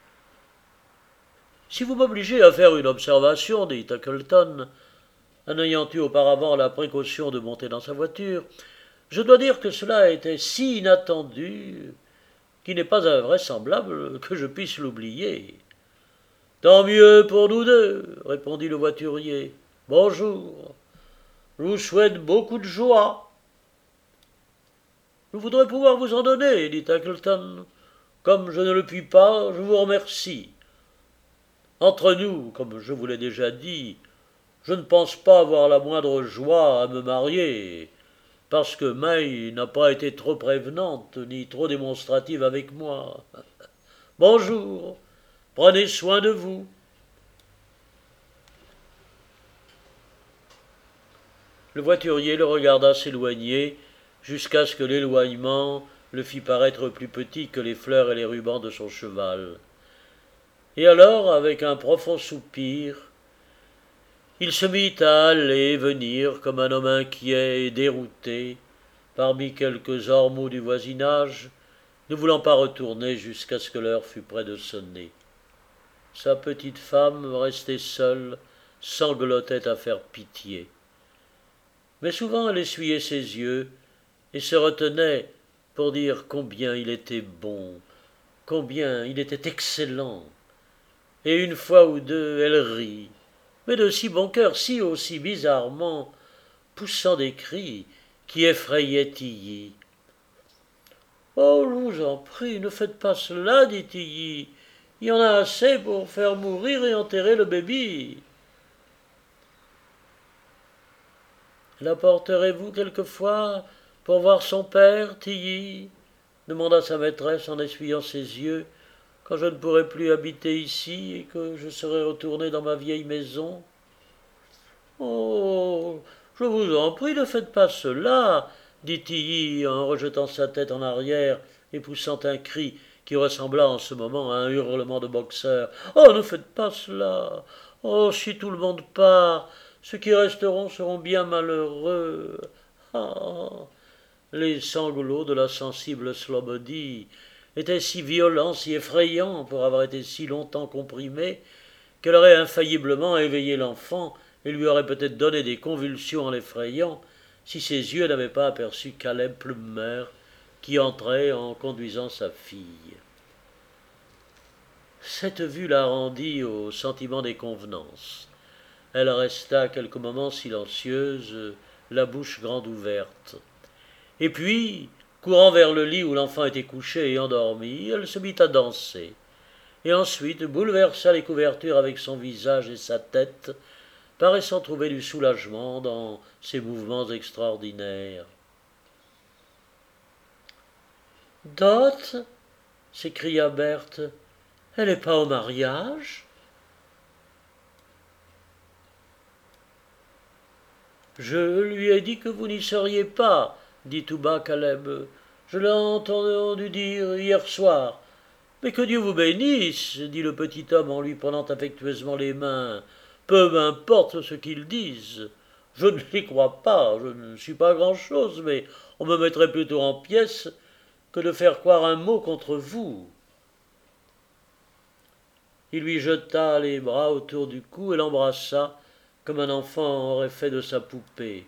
Si vous m'obligez à faire une observation, dit Tackleton, en ayant eu auparavant la précaution de monter dans sa voiture, je dois dire que cela était si inattendu qu'il n'est pas invraisemblable que je puisse l'oublier. Tant mieux pour nous deux, répondit le voiturier. Bonjour. Je vous souhaite beaucoup de joie. Je voudrais pouvoir vous en donner, dit Tackleton. Comme je ne le puis pas, je vous remercie. Entre nous, comme je vous l'ai déjà dit, je ne pense pas avoir la moindre joie à me marier, parce que May n'a pas été trop prévenante ni trop démonstrative avec moi. Bonjour, prenez soin de vous. Le voiturier le regarda s'éloigner, jusqu'à ce que l'éloignement le fit paraître plus petit que les fleurs et les rubans de son cheval. Et alors, avec un profond soupir, il se mit à aller et venir comme un homme inquiet et dérouté parmi quelques ormeaux du voisinage, ne voulant pas retourner jusqu'à ce que l'heure fût près de sonner. Sa petite femme, restée seule, sanglotait à faire pitié. Mais souvent elle essuyait ses yeux et se retenait pour dire combien il était bon, combien il était excellent. Et une fois ou deux elle rit, mais de si bon cœur, si aussi bizarrement, poussant des cris qui effrayaient Tilly. Oh, je vous en prie, ne faites pas cela, dit Tilly. Il y en a assez pour faire mourir et enterrer le baby. L'apporterez-vous quelquefois pour voir son père, Tilly? demanda sa maîtresse en essuyant ses yeux, quand je ne pourrai plus habiter ici et que je serai retourné dans ma vieille maison. Oh, je vous en prie, ne faites pas cela, dit Tilly en rejetant sa tête en arrière et poussant un cri qui ressembla en ce moment à un hurlement de boxeur. Oh, ne faites pas cela. Oh, si tout le monde part, ceux qui resteront seront bien malheureux. Ah. Les sanglots de la sensible Slobody étaient si violents, si effrayants pour avoir été si longtemps comprimés, qu'elle aurait infailliblement éveillé l'enfant et lui aurait peut-être donné des convulsions en l'effrayant, si ses yeux n'avaient pas aperçu Caleb Plummer qui entrait en conduisant sa fille. Cette vue la rendit au sentiment des convenances. Elle resta quelques moments silencieuse, la bouche grande ouverte. Et puis, courant vers le lit où l'enfant était couché et endormi, elle se mit à danser, et ensuite bouleversa les couvertures avec son visage et sa tête, paraissant trouver du soulagement dans ces mouvements extraordinaires. « Dot » s'écria Berthe, « elle n'est pas au mariage ?» « Je lui ai dit que vous n'y seriez pas, » dit tout bas Caleb. « Je l'ai entendu dire hier soir. »« Mais que Dieu vous bénisse, » dit le petit homme en lui prenant affectueusement les mains. « Peu m'importe ce qu'ils disent. Je ne les crois pas, je ne suis pas grand-chose, mais on me mettrait plutôt en pièces que de faire croire un mot contre vous. » Il lui jeta les bras autour du cou et l'embrassa, comme un enfant aurait fait de sa poupée.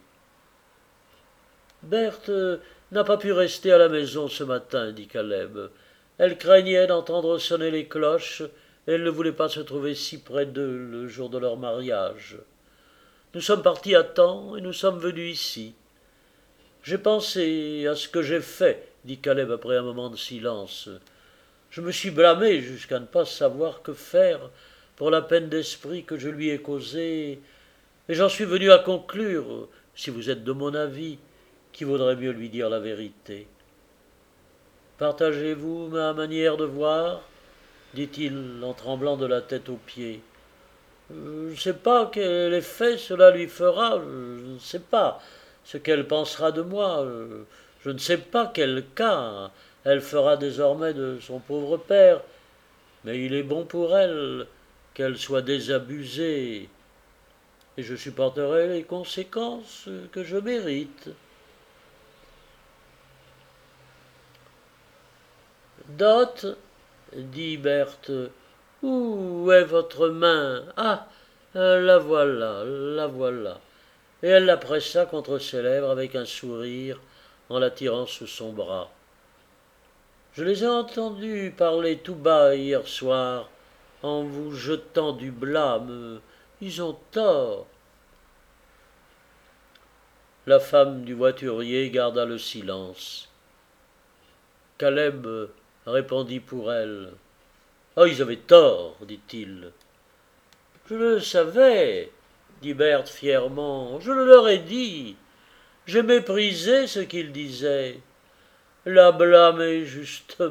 Berthe n'a pas pu rester à la maison ce matin, dit Caleb. Elle craignait d'entendre sonner les cloches, et elle ne voulait pas se trouver si près d'eux le jour de leur mariage. Nous sommes partis à temps et nous sommes venus ici. J'ai pensé à ce que j'ai fait, dit Caleb après un moment de silence. Je me suis blâmé jusqu'à ne pas savoir que faire pour la peine d'esprit que je lui ai causée, et j'en suis venu à conclure, si vous êtes de mon avis, qu'il vaudrait mieux lui dire la vérité. Partagez-vous ma manière de voir, dit-il en tremblant de la tête aux pieds. Je ne sais pas quel effet cela lui fera, je ne sais pas ce qu'elle pensera de moi, je ne sais pas quel cas elle fera désormais de son pauvre père, mais il est bon pour elle qu'elle soit désabusée, et je supporterai les conséquences que je mérite. Dot, dit Berthe, où est votre main? Ah, la voilà, la voilà. Et elle la pressa contre ses lèvres avec un sourire en la tirant sous son bras. Je les ai entendus parler tout bas hier soir en vous jetant du blâme. Ils ont tort. La femme du voiturier garda le silence. Caleb répondit pour elle. « Ah, ils avaient tort, dit-il. »« Je le savais, dit Berthe fièrement, je le leur ai dit. J'ai méprisé ce qu'ils disaient. La blâmer justement. »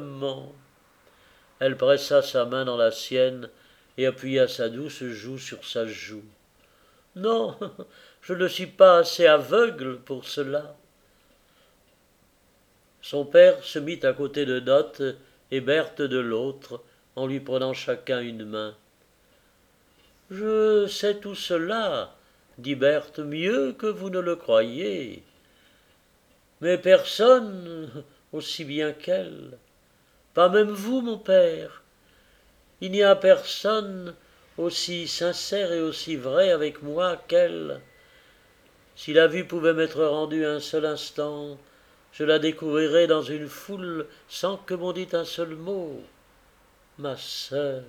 Elle pressa sa main dans la sienne et appuya sa douce joue sur sa joue. « Non, je ne suis pas assez aveugle pour cela. » Son père se mit à côté de Dot et Berthe de l'autre, en lui prenant chacun une main. « Je sais tout cela, dit Berthe, mieux que vous ne le croyez. Mais personne aussi bien qu'elle. Pas même vous, mon père. Il n'y a personne aussi sincère et aussi vrai avec moi qu'elle. Si la vue pouvait m'être rendue un seul instant, je la découvrirais dans une foule sans que m'on dît un seul mot. Ma sœur.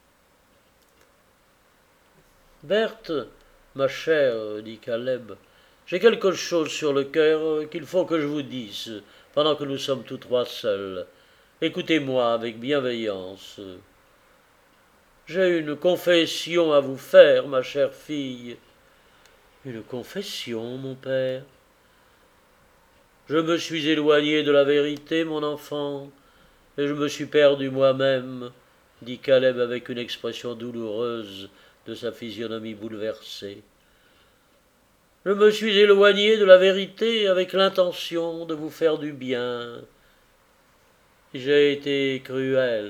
Berthe, ma chère, dit Caleb, j'ai quelque chose sur le cœur qu'il faut que je vous dise, pendant que nous sommes tous trois seuls. Écoutez-moi avec bienveillance. J'ai une confession à vous faire, ma chère fille. Une confession, mon père. Je me suis éloigné de la vérité, mon enfant, et je me suis perdu moi-même, dit Caleb avec une expression douloureuse de sa physionomie bouleversée. Je me suis éloigné de la vérité avec l'intention de vous faire du bien. J'ai été cruel.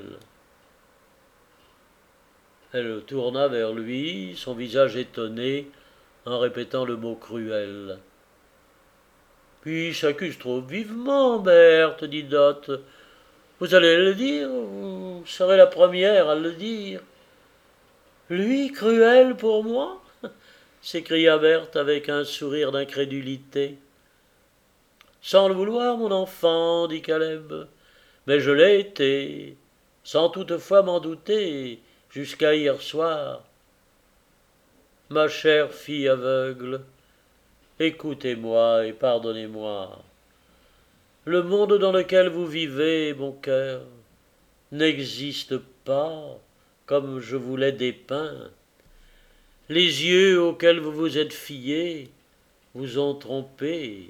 Elle tourna vers lui, son visage étonné, en répétant le mot cruel. Puis s'accuse trop vivement, Berthe, dit Dot. Vous allez le dire, vous serez la première à le dire. Lui, cruel pour moi s'écria Berthe avec un sourire d'incrédulité. Sans le vouloir, mon enfant, dit Caleb, mais je l'ai été, sans toutefois m'en douter, jusqu'à hier soir. Ma chère fille aveugle, écoutez-moi et pardonnez-moi. Le monde dans lequel vous vivez, mon cœur, n'existe pas comme je vous l'ai dépeint. Les yeux auxquels vous vous êtes fiés vous ont trompé.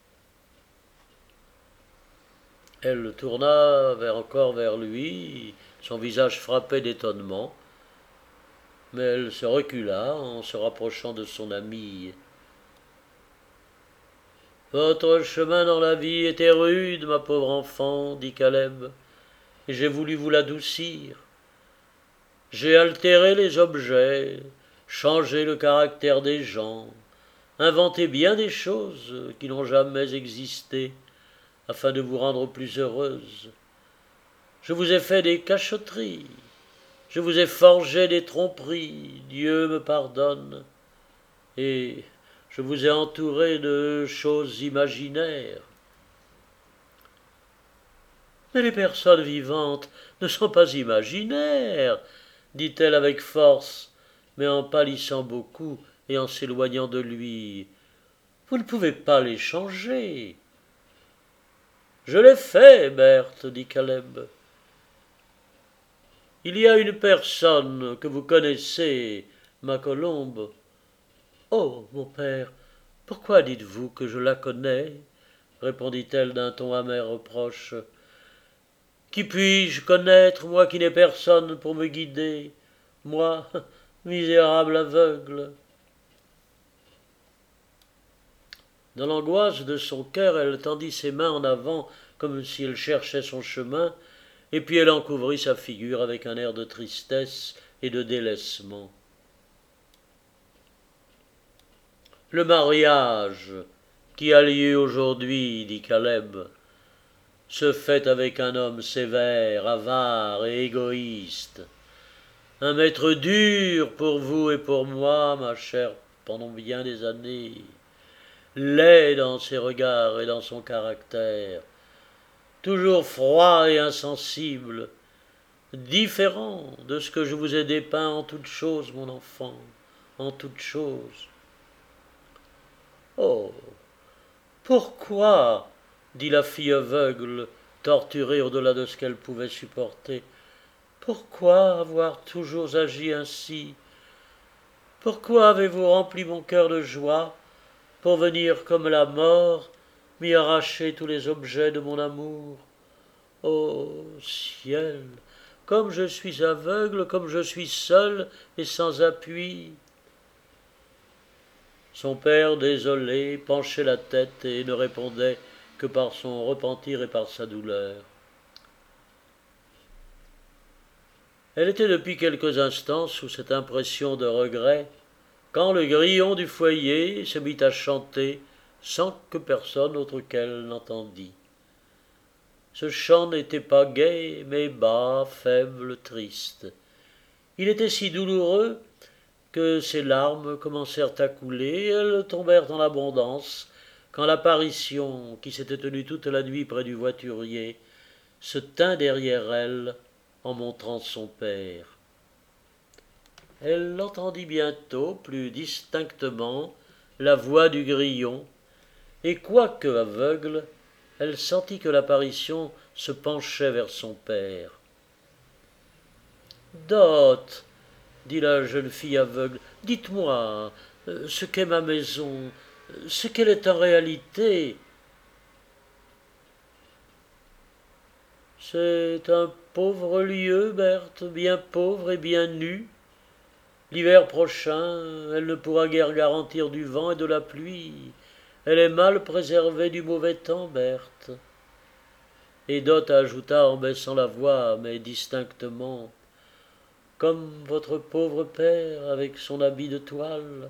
Elle tourna encore vers lui, son visage frappé d'étonnement, mais elle se recula en se rapprochant de son ami. Votre chemin dans la vie était rude, ma pauvre enfant, dit Caleb, et j'ai voulu vous l'adoucir. J'ai altéré les objets, changé le caractère des gens, inventé bien des choses qui n'ont jamais existé, afin de vous rendre plus heureuse. Je vous ai fait des cachotteries, je vous ai forgé des tromperies, Dieu me pardonne, et je vous ai entouré de choses imaginaires. Mais les personnes vivantes ne sont pas imaginaires, dit-elle avec force, mais en pâlissant beaucoup et en s'éloignant de lui. Vous ne pouvez pas les changer. Je l'ai fait, Berthe, dit Caleb. Il y a une personne que vous connaissez, ma colombe. Oh, mon père, pourquoi dites-vous que je la connais répondit-elle d'un ton amer reproche. Qui puis-je connaître, moi qui n'ai personne pour me guider, moi, misérable aveugle? Dans l'angoisse de son cœur, elle tendit ses mains en avant comme si elle cherchait son chemin, et puis elle encouvrit sa figure avec un air de tristesse et de délaissement. Le mariage qui a lieu aujourd'hui, dit Caleb, se fait avec un homme sévère, avare et égoïste. Un maître dur pour vous et pour moi, ma chère, pendant bien des années. Laid dans ses regards et dans son caractère. Toujours froid et insensible. Différent de ce que je vous ai dépeint en toutes choses, mon enfant, en toutes choses. Oh, pourquoi, dit la fille aveugle, torturée au-delà de ce qu'elle pouvait supporter, pourquoi avoir toujours agi ainsi? Pourquoi avez-vous rempli mon cœur de joie pour venir comme la mort m'y arracher tous les objets de mon amour? Ô ciel, comme je suis aveugle, comme je suis seul et sans appui. Son père, désolé, penchait la tête et ne répondait que par son repentir et par sa douleur. Elle était depuis quelques instants sous cette impression de regret, quand le grillon du foyer se mit à chanter sans que personne autre qu'elle n'entendît. Ce chant n'était pas gai, mais bas, faible, triste. Il était si douloureux que ses larmes commencèrent à couler et elles tombèrent en abondance quand l'apparition, qui s'était tenue toute la nuit près du voiturier, se tint derrière elle en montrant son père. Elle entendit bientôt, plus distinctement, la voix du grillon, et quoique aveugle, elle sentit que l'apparition se penchait vers son père. « Dot, dit la jeune fille aveugle, dites-moi ce qu'est ma maison, ce qu'elle est en réalité. C'est un pauvre lieu, Berthe, bien pauvre et bien nu. L'hiver prochain, elle ne pourra guère garantir du vent et de la pluie. Elle est mal préservée du mauvais temps, Berthe. Et Dot ajouta en baissant la voix, mais distinctement, comme votre pauvre père avec son habit de toile.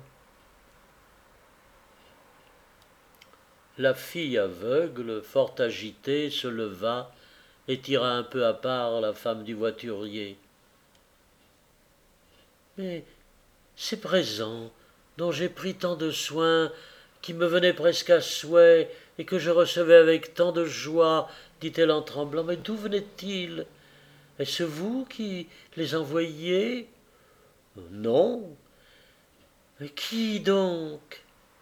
La fille aveugle, fort agitée, se leva et tira un peu à part la femme du voiturier. Mais ces présents dont j'ai pris tant de soin, qui me venaient presque à souhait et que je recevais avec tant de joie, dit-elle en tremblant, mais d'où venaient-ils? Est-ce vous qui les envoyiez? Non. Mais qui donc?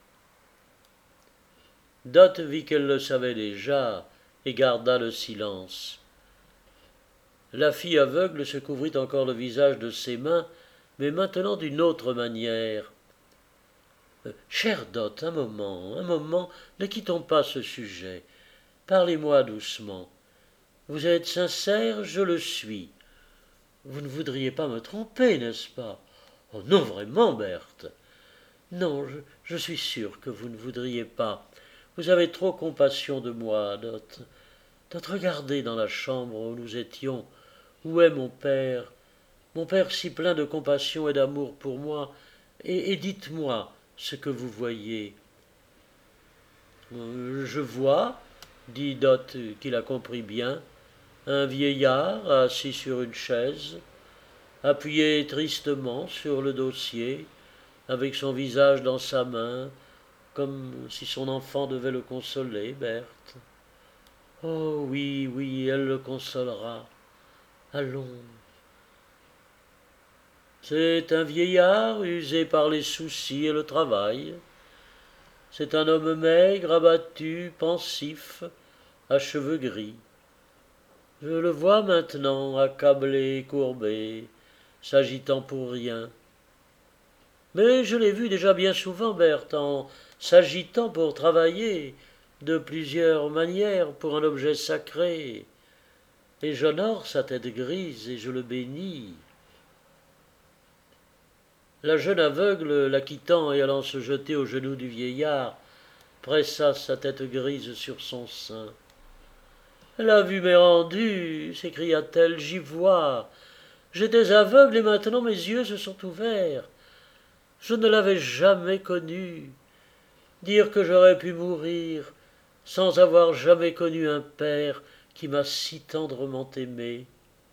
Dot vit qu'elle le savait déjà et garda le silence. La fille aveugle se couvrit encore le visage de ses mains, mais maintenant d'une autre manière. Chère Dot, un moment, ne quittons pas ce sujet. Parlez-moi doucement. Vous êtes sincère, je le suis. Vous ne voudriez pas me tromper, n'est-ce pas? Oh non, vraiment, Berthe. Non, je suis sûr que vous ne voudriez pas. Vous avez trop compassion de moi, Dot. Dot, regardez dans la chambre où nous étions. Où est mon père si plein de compassion et d'amour pour moi, et dites-moi ce que vous voyez. Je vois, dit Dot, qui la comprit bien, un vieillard assis sur une chaise, appuyé tristement sur le dossier, avec son visage dans sa main, comme si son enfant devait le consoler, Berthe. Oh oui, oui, elle le consolera. Allons. C'est un vieillard usé par les soucis et le travail. C'est un homme maigre, abattu, pensif, à cheveux gris. Je le vois maintenant, accablé, courbé, s'agitant pour rien. Mais je l'ai vu déjà bien souvent, Berthe, en s'agitant pour travailler, de plusieurs manières, pour un objet sacré. Et j'honore sa tête grise et je le bénis. La jeune aveugle, la quittant et allant se jeter aux genoux du vieillard, pressa sa tête grise sur son sein. La vue m'est rendue, s'écria-t-elle, j'y vois. J'étais aveugle et maintenant mes yeux se sont ouverts. Je ne l'avais jamais connu. Dire que j'aurais pu mourir sans avoir jamais connu un père qui m'a si tendrement aimé.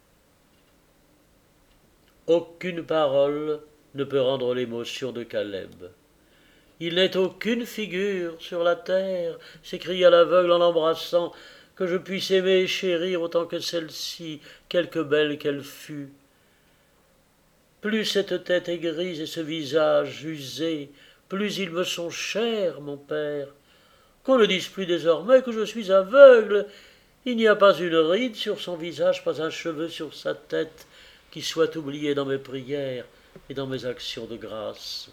Aucune parole ne peut rendre l'émotion de Caleb. Il n'est aucune figure sur la terre, s'écria l'aveugle en l'embrassant, que je puisse aimer et chérir autant que celle-ci, quelque belle qu'elle fût. Plus cette tête est grise et ce visage usé, plus ils me sont chers, mon père. Qu'on ne dise plus désormais que je suis aveugle. Il n'y a pas une ride sur son visage, pas un cheveu sur sa tête qui soit oublié dans mes prières et dans mes actions de grâce.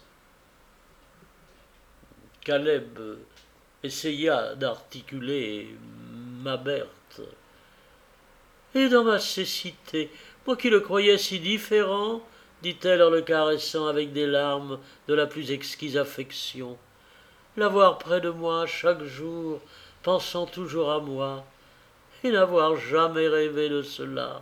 Caleb essaya d'articuler ma Berthe. Et dans ma cécité, moi qui le croyais si différent, dit-elle en le caressant avec des larmes de la plus exquise affection, l'avoir près de moi chaque jour, pensant toujours à moi, et n'avoir jamais rêvé de cela.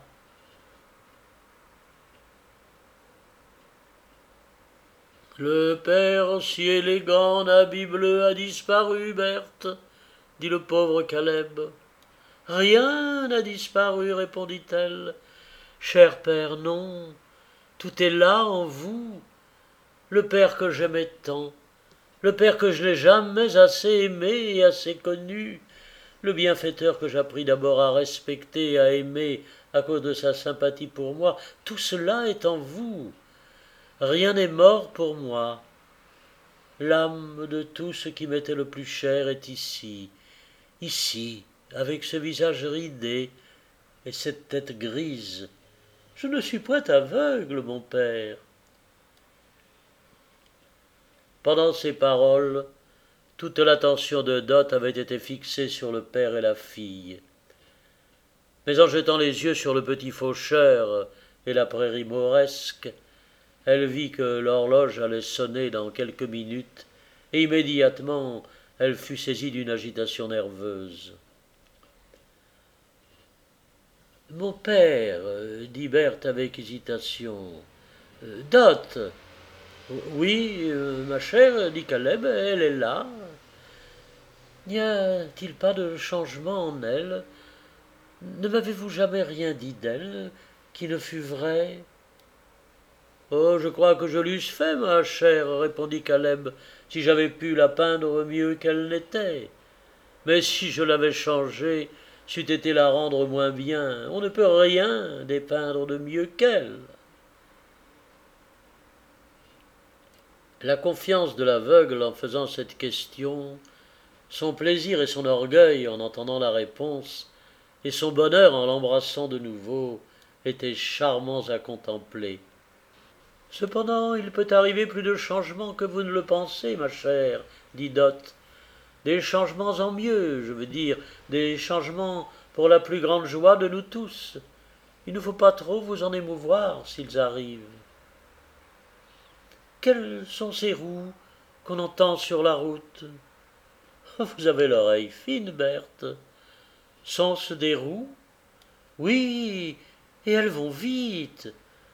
Le père si élégant en habit bleu a disparu, Berthe, dit le pauvre Caleb. Rien n'a disparu, répondit-elle. Cher père, non, tout est là en vous. Le père que j'aimais tant, le père que je n'ai jamais assez aimé et assez connu, le bienfaiteur que j'appris d'abord à respecter et à aimer à cause de sa sympathie pour moi, tout cela est en vous. Rien n'est mort pour moi. L'âme de tout ce qui m'était le plus cher est ici, avec ce visage ridé et cette tête grise. Je ne suis point aveugle, mon père. Pendant ces paroles, toute l'attention de Dot avait été fixée sur le père et la fille. mais en jetant les yeux sur le petit faucheur et la prairie mauresque, elle vit que l'horloge allait sonner dans quelques minutes, et immédiatement elle fut saisie d'une agitation nerveuse. « Mon père, dit Berthe avec hésitation. « Dot. »« Oui, ma chère, dit Caleb, elle est là. » « N'y a-t-il pas de changement en elle? Ne m'avez-vous jamais rien dit d'elle qui ne fût vrai? » « Oh, je crois que je l'eusse fait, ma chère, répondit Caleb, si j'avais pu la peindre mieux qu'elle n'était. Mais si je l'avais changée, c'eût été la rendre moins bien. On ne peut rien dépeindre de mieux qu'elle. » La confiance de l'aveugle en faisant cette question, son plaisir et son orgueil en entendant la réponse, et son bonheur en l'embrassant de nouveau, étaient charmants à contempler. « Cependant, il peut arriver plus de changements que vous ne le pensez, ma chère, dit Dot. Des changements en mieux, je veux dire, des changements pour la plus grande joie de nous tous. Il ne faut pas trop vous en émouvoir s'ils arrivent. Quelles sont ces roues qu'on entend sur la route? Vous avez l'oreille fine, Berthe. Sont-ce des roues? Oui, et elles vont vite.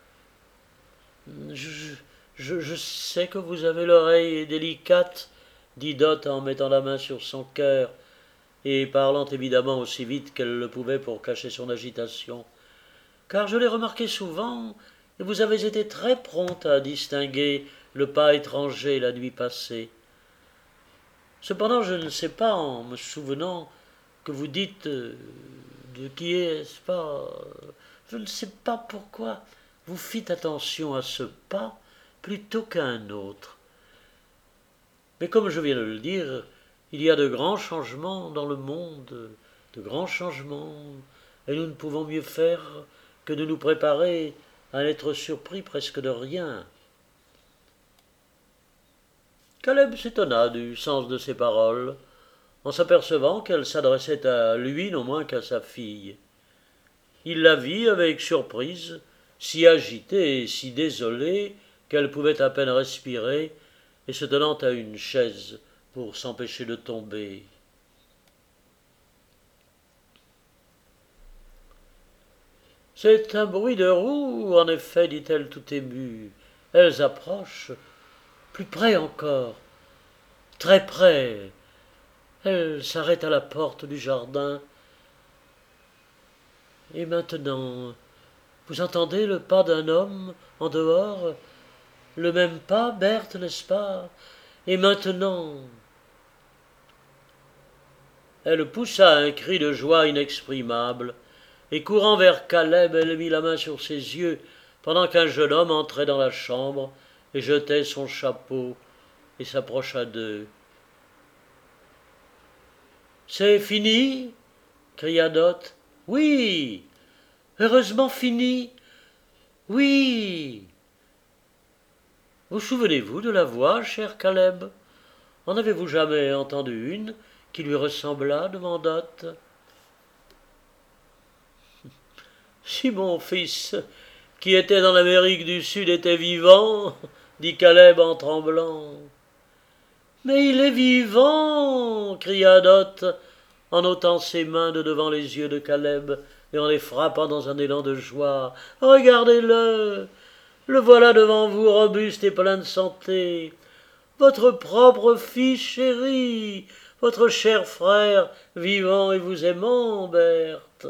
Je sais que vous avez l'oreille délicate, dit Dot en mettant la main sur son cœur, et parlant évidemment aussi vite qu'elle le pouvait pour cacher son agitation, car je l'ai remarqué souvent, et vous avez été très prompte à distinguer le pas étranger la nuit passée. Cependant, je ne sais pas, en me souvenant que vous dites de qui est-ce pas, je ne sais pas pourquoi vous fîtes attention à ce pas plutôt qu'à un autre. Mais comme je viens de le dire, il y a de grands changements dans le monde, de grands changements, et nous ne pouvons mieux faire que de nous préparer à n'être surpris presque de rien. Caleb s'étonna du sens de ces paroles, en s'apercevant qu'elles s'adressaient à lui non moins qu'à sa fille. Il la vit avec surprise, si agitée et si désolée qu'elle pouvait à peine respirer, et se tenant à une chaise pour s'empêcher de tomber. « C'est un bruit de roues, en effet, dit-elle tout émue. Elles approchent, plus près encore, très près. Elles s'arrêtent à la porte du jardin. Et maintenant, vous entendez le pas d'un homme en dehors? Le même pas, Berthe, n'est-ce pas? Et maintenant... » Elle poussa un cri de joie inexprimable, et courant vers Caleb, elle mit la main sur ses yeux, pendant qu'un jeune homme entrait dans la chambre et jetait son chapeau et s'approcha d'eux. « C'est fini » cria Dot. « Oui. Heureusement fini. Oui. Vous souvenez-vous de la voix, cher Caleb? En avez-vous jamais entendu une qui lui ressemblât? Demanda Dot. Si mon fils, qui était dans l'Amérique du Sud, était vivant, dit Caleb en tremblant. Mais il est vivant, cria Dot, en ôtant ses mains de devant les yeux de Caleb et en les frappant dans un élan de joie. Regardez-le, le voilà devant vous, robuste et plein de santé. Votre propre fils chéri, votre cher frère, vivant et vous aimant, Berthe.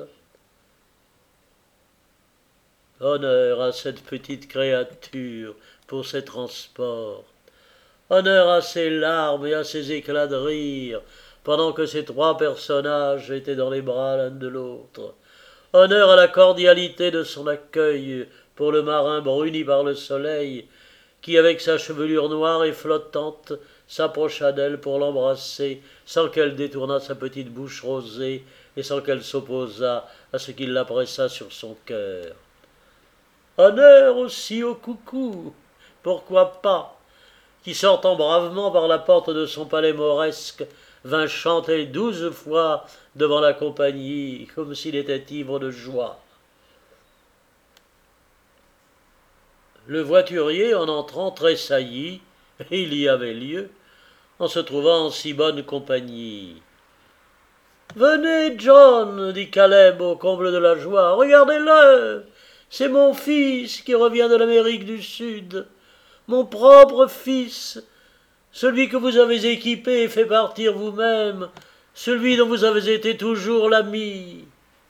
Honneur à cette petite créature pour ses transports. Honneur à ses larmes et à ses éclats de rire, pendant que ces trois personnages étaient dans les bras l'un de l'autre. Honneur à la cordialité de son accueil pour le marin bruni par le soleil, qui, avec sa chevelure noire et flottante, s'approcha d'elle pour l'embrasser, sans qu'elle détournât sa petite bouche rosée et sans qu'elle s'opposât à ce qu'il la pressa sur son cœur. Honneur aussi au coucou, pourquoi pas, qui sortant bravement par la porte de son palais mauresque, vint chanter 12 fois devant la compagnie, comme s'il était ivre de joie. Le voiturier, en entrant, tressaillit, et il y avait lieu, en se trouvant en si bonne compagnie. Venez, John, dit Caleb au comble de la joie, regardez-le, c'est mon fils qui revient de l'Amérique du Sud, mon propre fils, celui que vous avez équipé et fait partir vous-même, celui dont vous avez été toujours l'ami.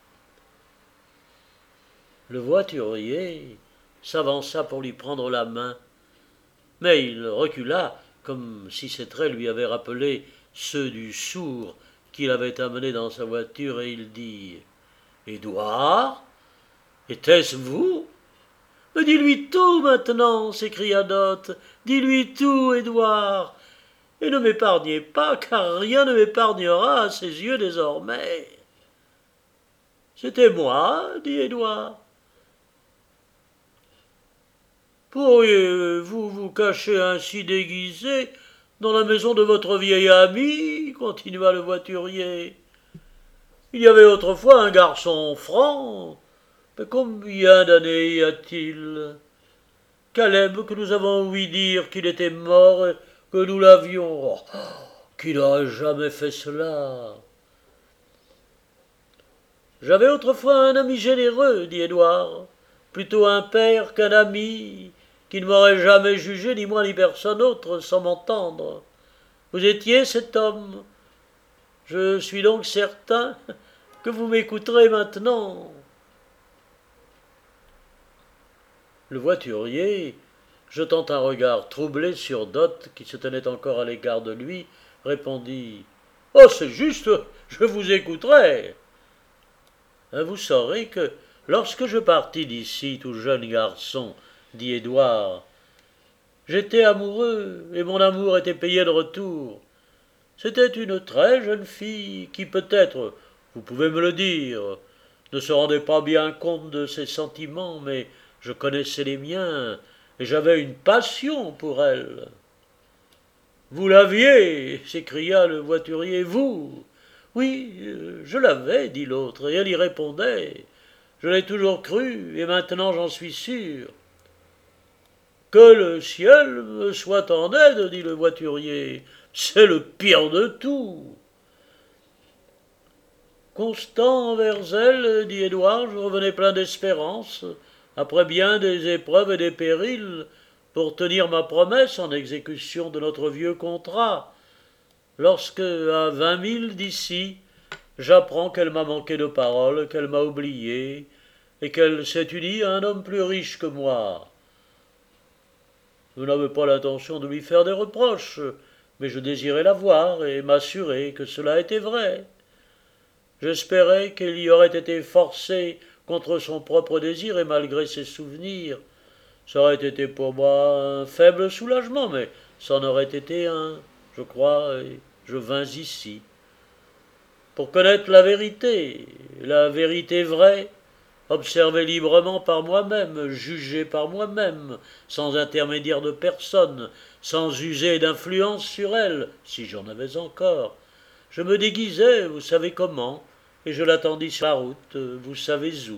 Le voiturier s'avança pour lui prendre la main, mais il recula, comme si ses traits lui avaient rappelé ceux du sourd qu'il avait amené dans sa voiture, et il dit « Édouard, était-ce vous ?» « Mais dis-lui tout maintenant, s'écria Dot. Dis-lui tout, Édouard, et ne m'épargnez pas, car rien ne m'épargnera à ses yeux désormais. C'était moi, dit Édouard. Pourriez-vous vous cacher ainsi déguisé dans la maison de votre vieil ami, continua le voiturier. Il y avait autrefois un garçon franc, mais combien d'années y a-t-il? Caleb, que nous avons ouï dire qu'il était mort et que nous l'avions. Oh, qui n'aurait jamais fait cela? J'avais autrefois un ami généreux, dit Édouard, plutôt un père qu'un ami, qui ne m'aurait jamais jugé, ni moi ni personne autre, sans m'entendre. Vous étiez cet homme. Je suis donc certain que vous m'écouterez maintenant. Le voiturier, jetant un regard troublé sur Dot, qui se tenait encore à l'égard de lui, répondit « Oh, c'est juste, je vous écouterai. » Vous saurez que, lorsque je partis d'ici, tout jeune garçon, dit Édouard, j'étais amoureux, et mon amour était payé de retour. C'était une très jeune fille qui, peut-être, vous pouvez me le dire, ne se rendait pas bien compte de ses sentiments, mais je connaissais les miens, et j'avais une passion pour elle. Vous l'aviez, s'écria le voiturier, vous? Oui, je l'avais, dit l'autre, et elle y répondait. Je l'ai toujours cru, et maintenant j'en suis sûr. Que le ciel me soit en aide, dit le voiturier, c'est le pire de tout. Constant envers elle, dit Édouard, je revenais plein d'espérance, après bien des épreuves et des périls, pour tenir ma promesse en exécution de notre vieux contrat, lorsque, à 20 milles d'ici, j'apprends qu'elle m'a manqué de parole, qu'elle m'a oublié, et qu'elle s'est unie à un homme plus riche que moi. Je n'avais pas l'intention de lui faire des reproches, mais je désirais la voir et m'assurer que cela était vrai. J'espérais qu'elle y aurait été forcée contre son propre désir et malgré ses souvenirs. Ça aurait été pour moi un faible soulagement, mais c'en aurait été un, je crois, et je vins ici. Pour connaître la vérité vraie, observée librement par moi-même, jugée par moi-même, sans intermédiaire de personne, sans user d'influence sur elle, si j'en avais encore. Je me déguisais, vous savez comment, et je l'attendis sur la route, vous savez où.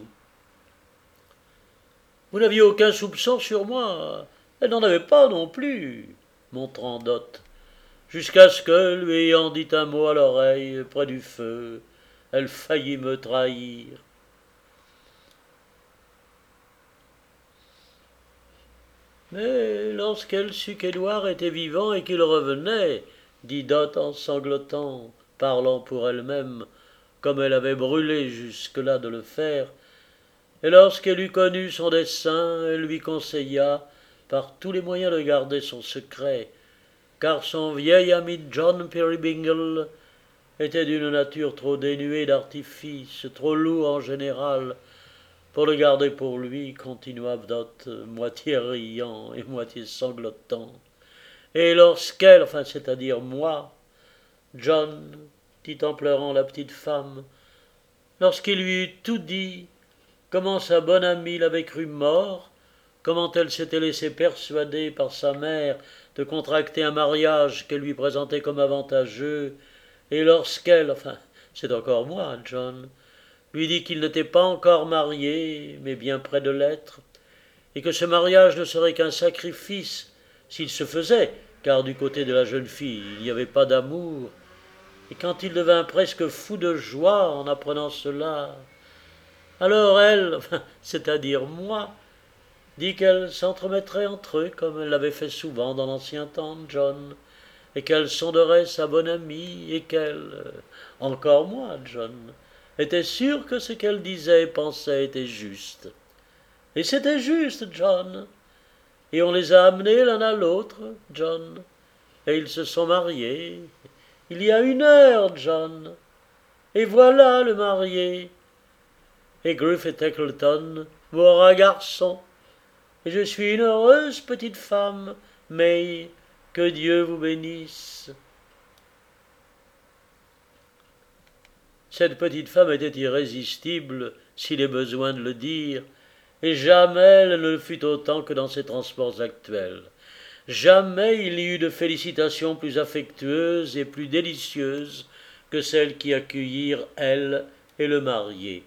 Vous n'aviez aucun soupçon sur moi, elle n'en avait pas non plus, montrant Dot, jusqu'à ce que, lui ayant dit un mot à l'oreille, près du feu, elle faillit me trahir. Mais lorsqu'elle sut qu'Édouard était vivant et qu'il revenait, dit Dot en sanglotant, parlant pour elle-même, comme elle avait brûlé jusque-là de le faire, et lorsqu'elle eut connu son dessein, elle lui conseilla, par tous les moyens de garder son secret, car son vieil ami John Peerybingle était d'une nature trop dénuée d'artifice, trop lourd en général, pour le garder pour lui, continua Dot, moitié riant et moitié sanglotant. Et lorsqu'elle, c'est-à-dire moi, John, dit en pleurant la petite femme, lorsqu'il lui eut tout dit, comment sa bonne amie l'avait cru mort, comment elle s'était laissée persuader par sa mère de contracter un mariage qu'elle lui présentait comme avantageux, et lorsqu'elle, enfin, c'est encore moi, John, lui dit qu'il n'était pas encore marié, mais bien près de l'être, et que ce mariage ne serait qu'un sacrifice s'il se faisait, car du côté de la jeune fille il n'y avait pas d'amour, et quand il devint presque fou de joie en apprenant cela, alors elle, enfin, c'est-à-dire moi, dit qu'elle s'entremettrait entre eux comme elle l'avait fait souvent dans l'ancien temps, John, et qu'elle sonderait sa bonne amie, et qu'elle, encore moi, John, était sûre que ce qu'elle disait et pensait était juste. Et c'était juste, John. Et on les a amenés l'un à l'autre, John. Et ils se sont mariés. Il y a 1 heure, John. Et voilà le marié. Et Griffith Eccleston mourra garçon. Et je suis une heureuse petite femme, May, que Dieu vous bénisse. Cette petite femme était irrésistible, s'il est besoin de le dire, et jamais elle ne le fut autant que dans ses transports actuels. Jamais il y eut de félicitations plus affectueuses et plus délicieuses que celles qui accueillirent elle et le marié.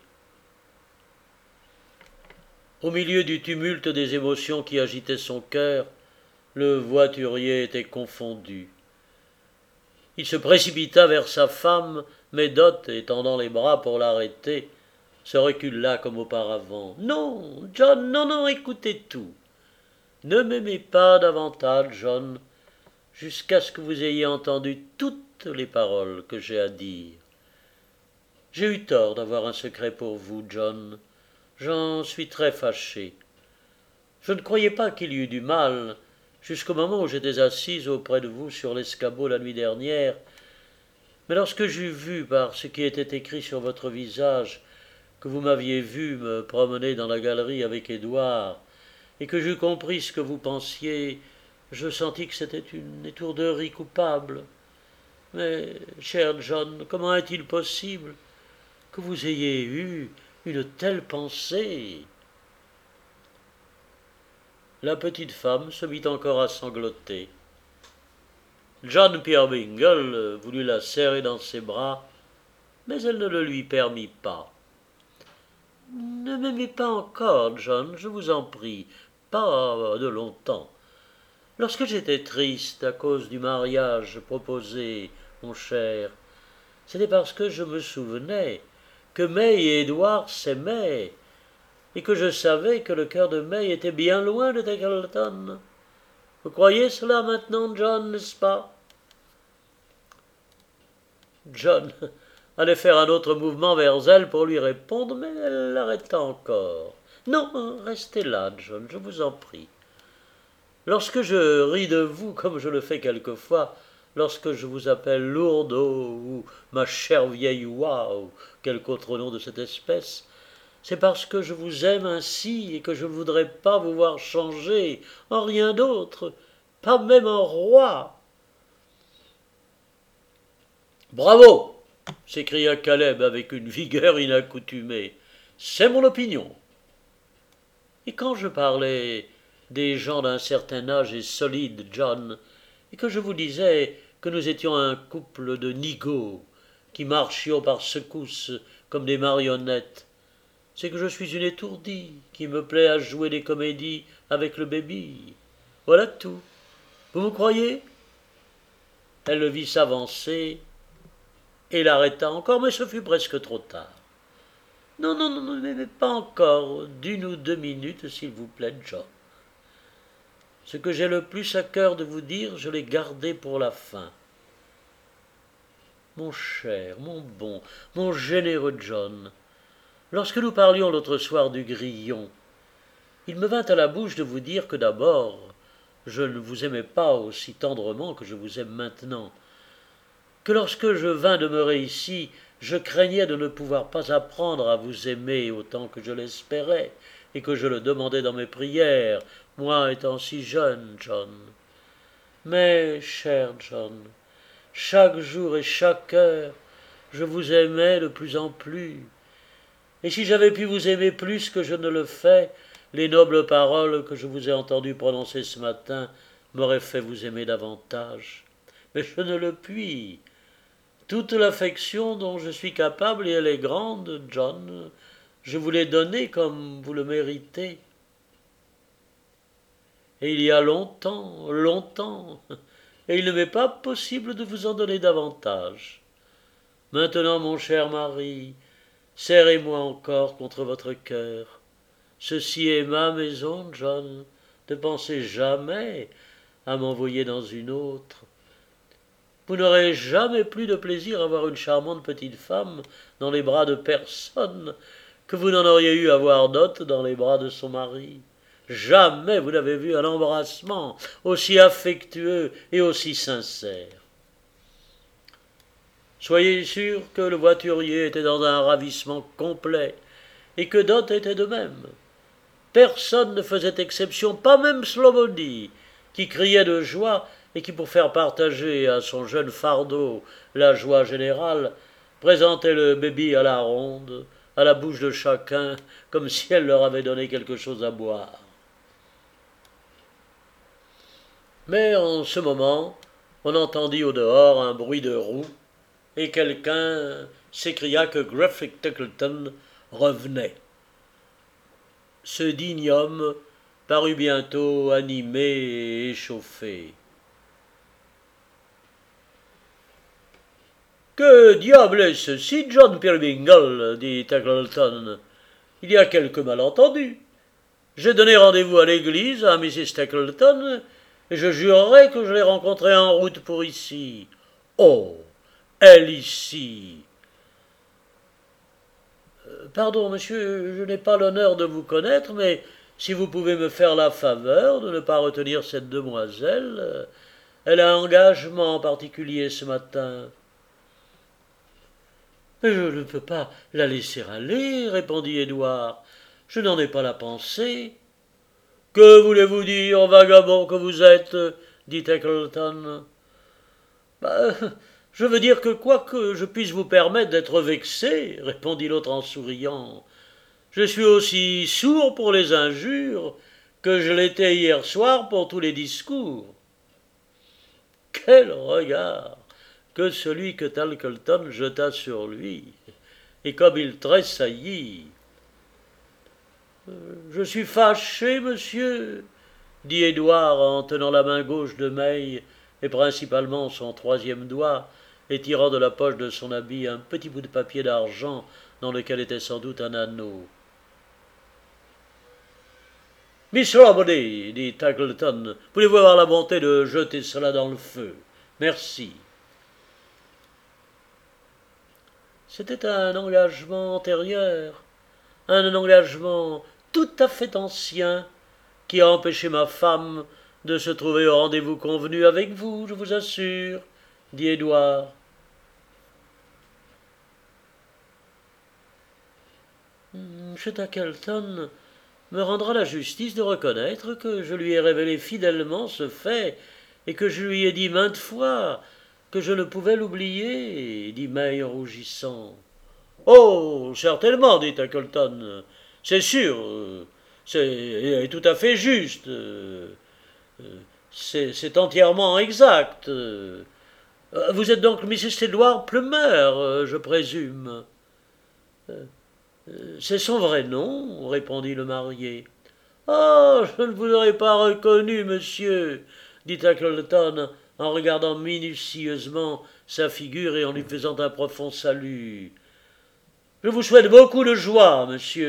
Au milieu du tumulte des émotions qui agitaient son cœur, le voiturier était confondu. Il se précipita vers sa femme, mais Dot, étendant les bras pour l'arrêter, se recula comme auparavant. « Non, John, non, non, écoutez tout. Ne m'aimez pas davantage, John, jusqu'à ce que vous ayez entendu toutes les paroles que j'ai à dire. J'ai eu tort d'avoir un secret pour vous, John. J'en suis très fâché. Je ne croyais pas qu'il y eût du mal, jusqu'au moment où j'étais assise auprès de vous sur l'escabeau la nuit dernière, mais lorsque j'eus vu par ce qui était écrit sur votre visage que vous m'aviez vu me promener dans la galerie avec Édouard, et que j'eus compris ce que vous pensiez, je sentis que c'était une étourderie coupable. Mais, cher John, comment est-il possible que vous ayez eu une telle pensée ? La petite femme se mit encore à sangloter. John Peerybingle voulut la serrer dans ses bras, mais elle ne le lui permit pas. « Ne m'aimez pas encore, John, je vous en prie, pas de longtemps. Lorsque j'étais triste à cause du mariage proposé, mon cher, c'était parce que je me souvenais que May et Édouard s'aimaient, et que je savais que le cœur de May était bien loin de Tackleton. Vous croyez cela maintenant, John, n'est-ce pas ?» John allait faire un autre mouvement vers elle pour lui répondre, mais elle l'arrêta encore. « Non, restez là, John, je vous en prie. Lorsque je ris de vous, comme je le fais quelquefois, lorsque je vous appelle Lourdeau ou ma chère vieille oie ou quelque autre nom de cette espèce, c'est parce que je vous aime ainsi et que je ne voudrais pas vous voir changer en rien d'autre, pas même en roi. » « Bravo !» s'écria Caleb avec une vigueur inaccoutumée. « C'est mon opinion. » Et quand je parlais des gens d'un certain âge et solide, John, et que je vous disais que nous étions un couple de nigauds qui marchions par secousses comme des marionnettes, c'est que je suis une étourdie qui me plaît à jouer des comédies avec le baby. Voilà tout. Vous me croyez ? Elle le vit s'avancer et l'arrêta encore, mais ce fut presque trop tard. « Non, non, non, mais pas encore, d'1 ou 2 minutes, s'il vous plaît, John. Ce que j'ai le plus à cœur de vous dire, je l'ai gardé pour la fin. Mon cher, mon bon, mon généreux John, lorsque nous parlions l'autre soir du grillon, il me vint à la bouche de vous dire que d'abord, je ne vous aimais pas aussi tendrement que je vous aime maintenant, que lorsque je vins demeurer ici, je craignais de ne pouvoir pas apprendre à vous aimer autant que je l'espérais, et que je le demandais dans mes prières, moi étant si jeune, John. Mais, cher John, chaque jour et chaque heure, je vous aimais de plus en plus, et si j'avais pu vous aimer plus que je ne le fais, les nobles paroles que je vous ai entendues prononcer ce matin m'auraient fait vous aimer davantage. Mais je ne le puis. Toute l'affection dont je suis capable, et elle est grande, John, je vous l'ai donnée comme vous le méritez. Et il y a longtemps, longtemps, et il ne m'est pas possible de vous en donner davantage. Maintenant, mon cher mari, serrez-moi encore contre votre cœur. Ceci est ma maison, John. Ne pensez jamais à m'envoyer dans une autre. Vous n'aurez jamais plus de plaisir à voir une charmante petite femme dans les bras de personne que vous n'en auriez eu à voir d'autres dans les bras de son mari. Jamais vous n'avez vu un embrassement aussi affectueux et aussi sincère. Soyez sûr que le voiturier était dans un ravissement complet et que Dot était de même. Personne ne faisait exception, pas même Slobody, qui criait de joie et qui, pour faire partager à son jeune fardeau la joie générale, présentait le baby à la ronde, à la bouche de chacun, comme si elle leur avait donné quelque chose à boire. Mais en ce moment, on entendit au dehors un bruit de roues, et quelqu'un s'écria que Gruffy Tackleton revenait. Ce digne homme parut bientôt animé et échauffé. « Que diable est ceci, John Peerybingle » dit Tackleton. « Il y a quelque malentendu. J'ai donné rendez-vous à l'église à Mrs. Tackleton, et je jurerais que je l'ai rencontrée en route pour ici. Oh, elle ici !»« Pardon, monsieur, je n'ai pas l'honneur de vous connaître, mais si vous pouvez me faire la faveur de ne pas retenir cette demoiselle, elle a un engagement particulier ce matin. »« Mais je ne peux pas la laisser aller, répondit Édouard. Je n'en ai pas la pensée. »« Que voulez-vous dire, vagabond que vous êtes ?» dit Tackleton. « Je veux dire que quoique je puisse vous permettre d'être vexé, répondit l'autre en souriant, je suis aussi sourd pour les injures que je l'étais hier soir pour tous les discours. Quel regard que celui que Tackleton jeta sur lui, et comme il tressaillit. Je suis fâché, monsieur, dit Édouard en tenant la main gauche de May, et principalement son troisième doigt, et tirant de la poche de son habit un petit bout de papier d'argent dans lequel était sans doute un anneau. « Miss Slobody, dit Tackleton, voulez-vous avoir la bonté de jeter cela dans le feu? Merci. » C'était un engagement antérieur, un engagement tout à fait ancien, qui a empêché ma femme de se trouver au rendez-vous convenu avec vous, je vous assure, dit Édouard. M. Tackleton me rendra la justice de reconnaître que je lui ai révélé fidèlement ce fait et que je lui ai dit maintes fois que je ne pouvais l'oublier, dit May en rougissant. « Oh, certainement, dit Tackleton, c'est sûr, c'est tout à fait juste, c'est entièrement exact. Vous êtes donc Mrs. Édouard Plummer, je présume. » C'est son vrai nom, répondit le marié. « Ah, je ne vous aurais pas reconnu, monsieur, dit Tackleton, en regardant minutieusement sa figure et en lui faisant un profond salut. Je vous souhaite beaucoup de joie, monsieur. »«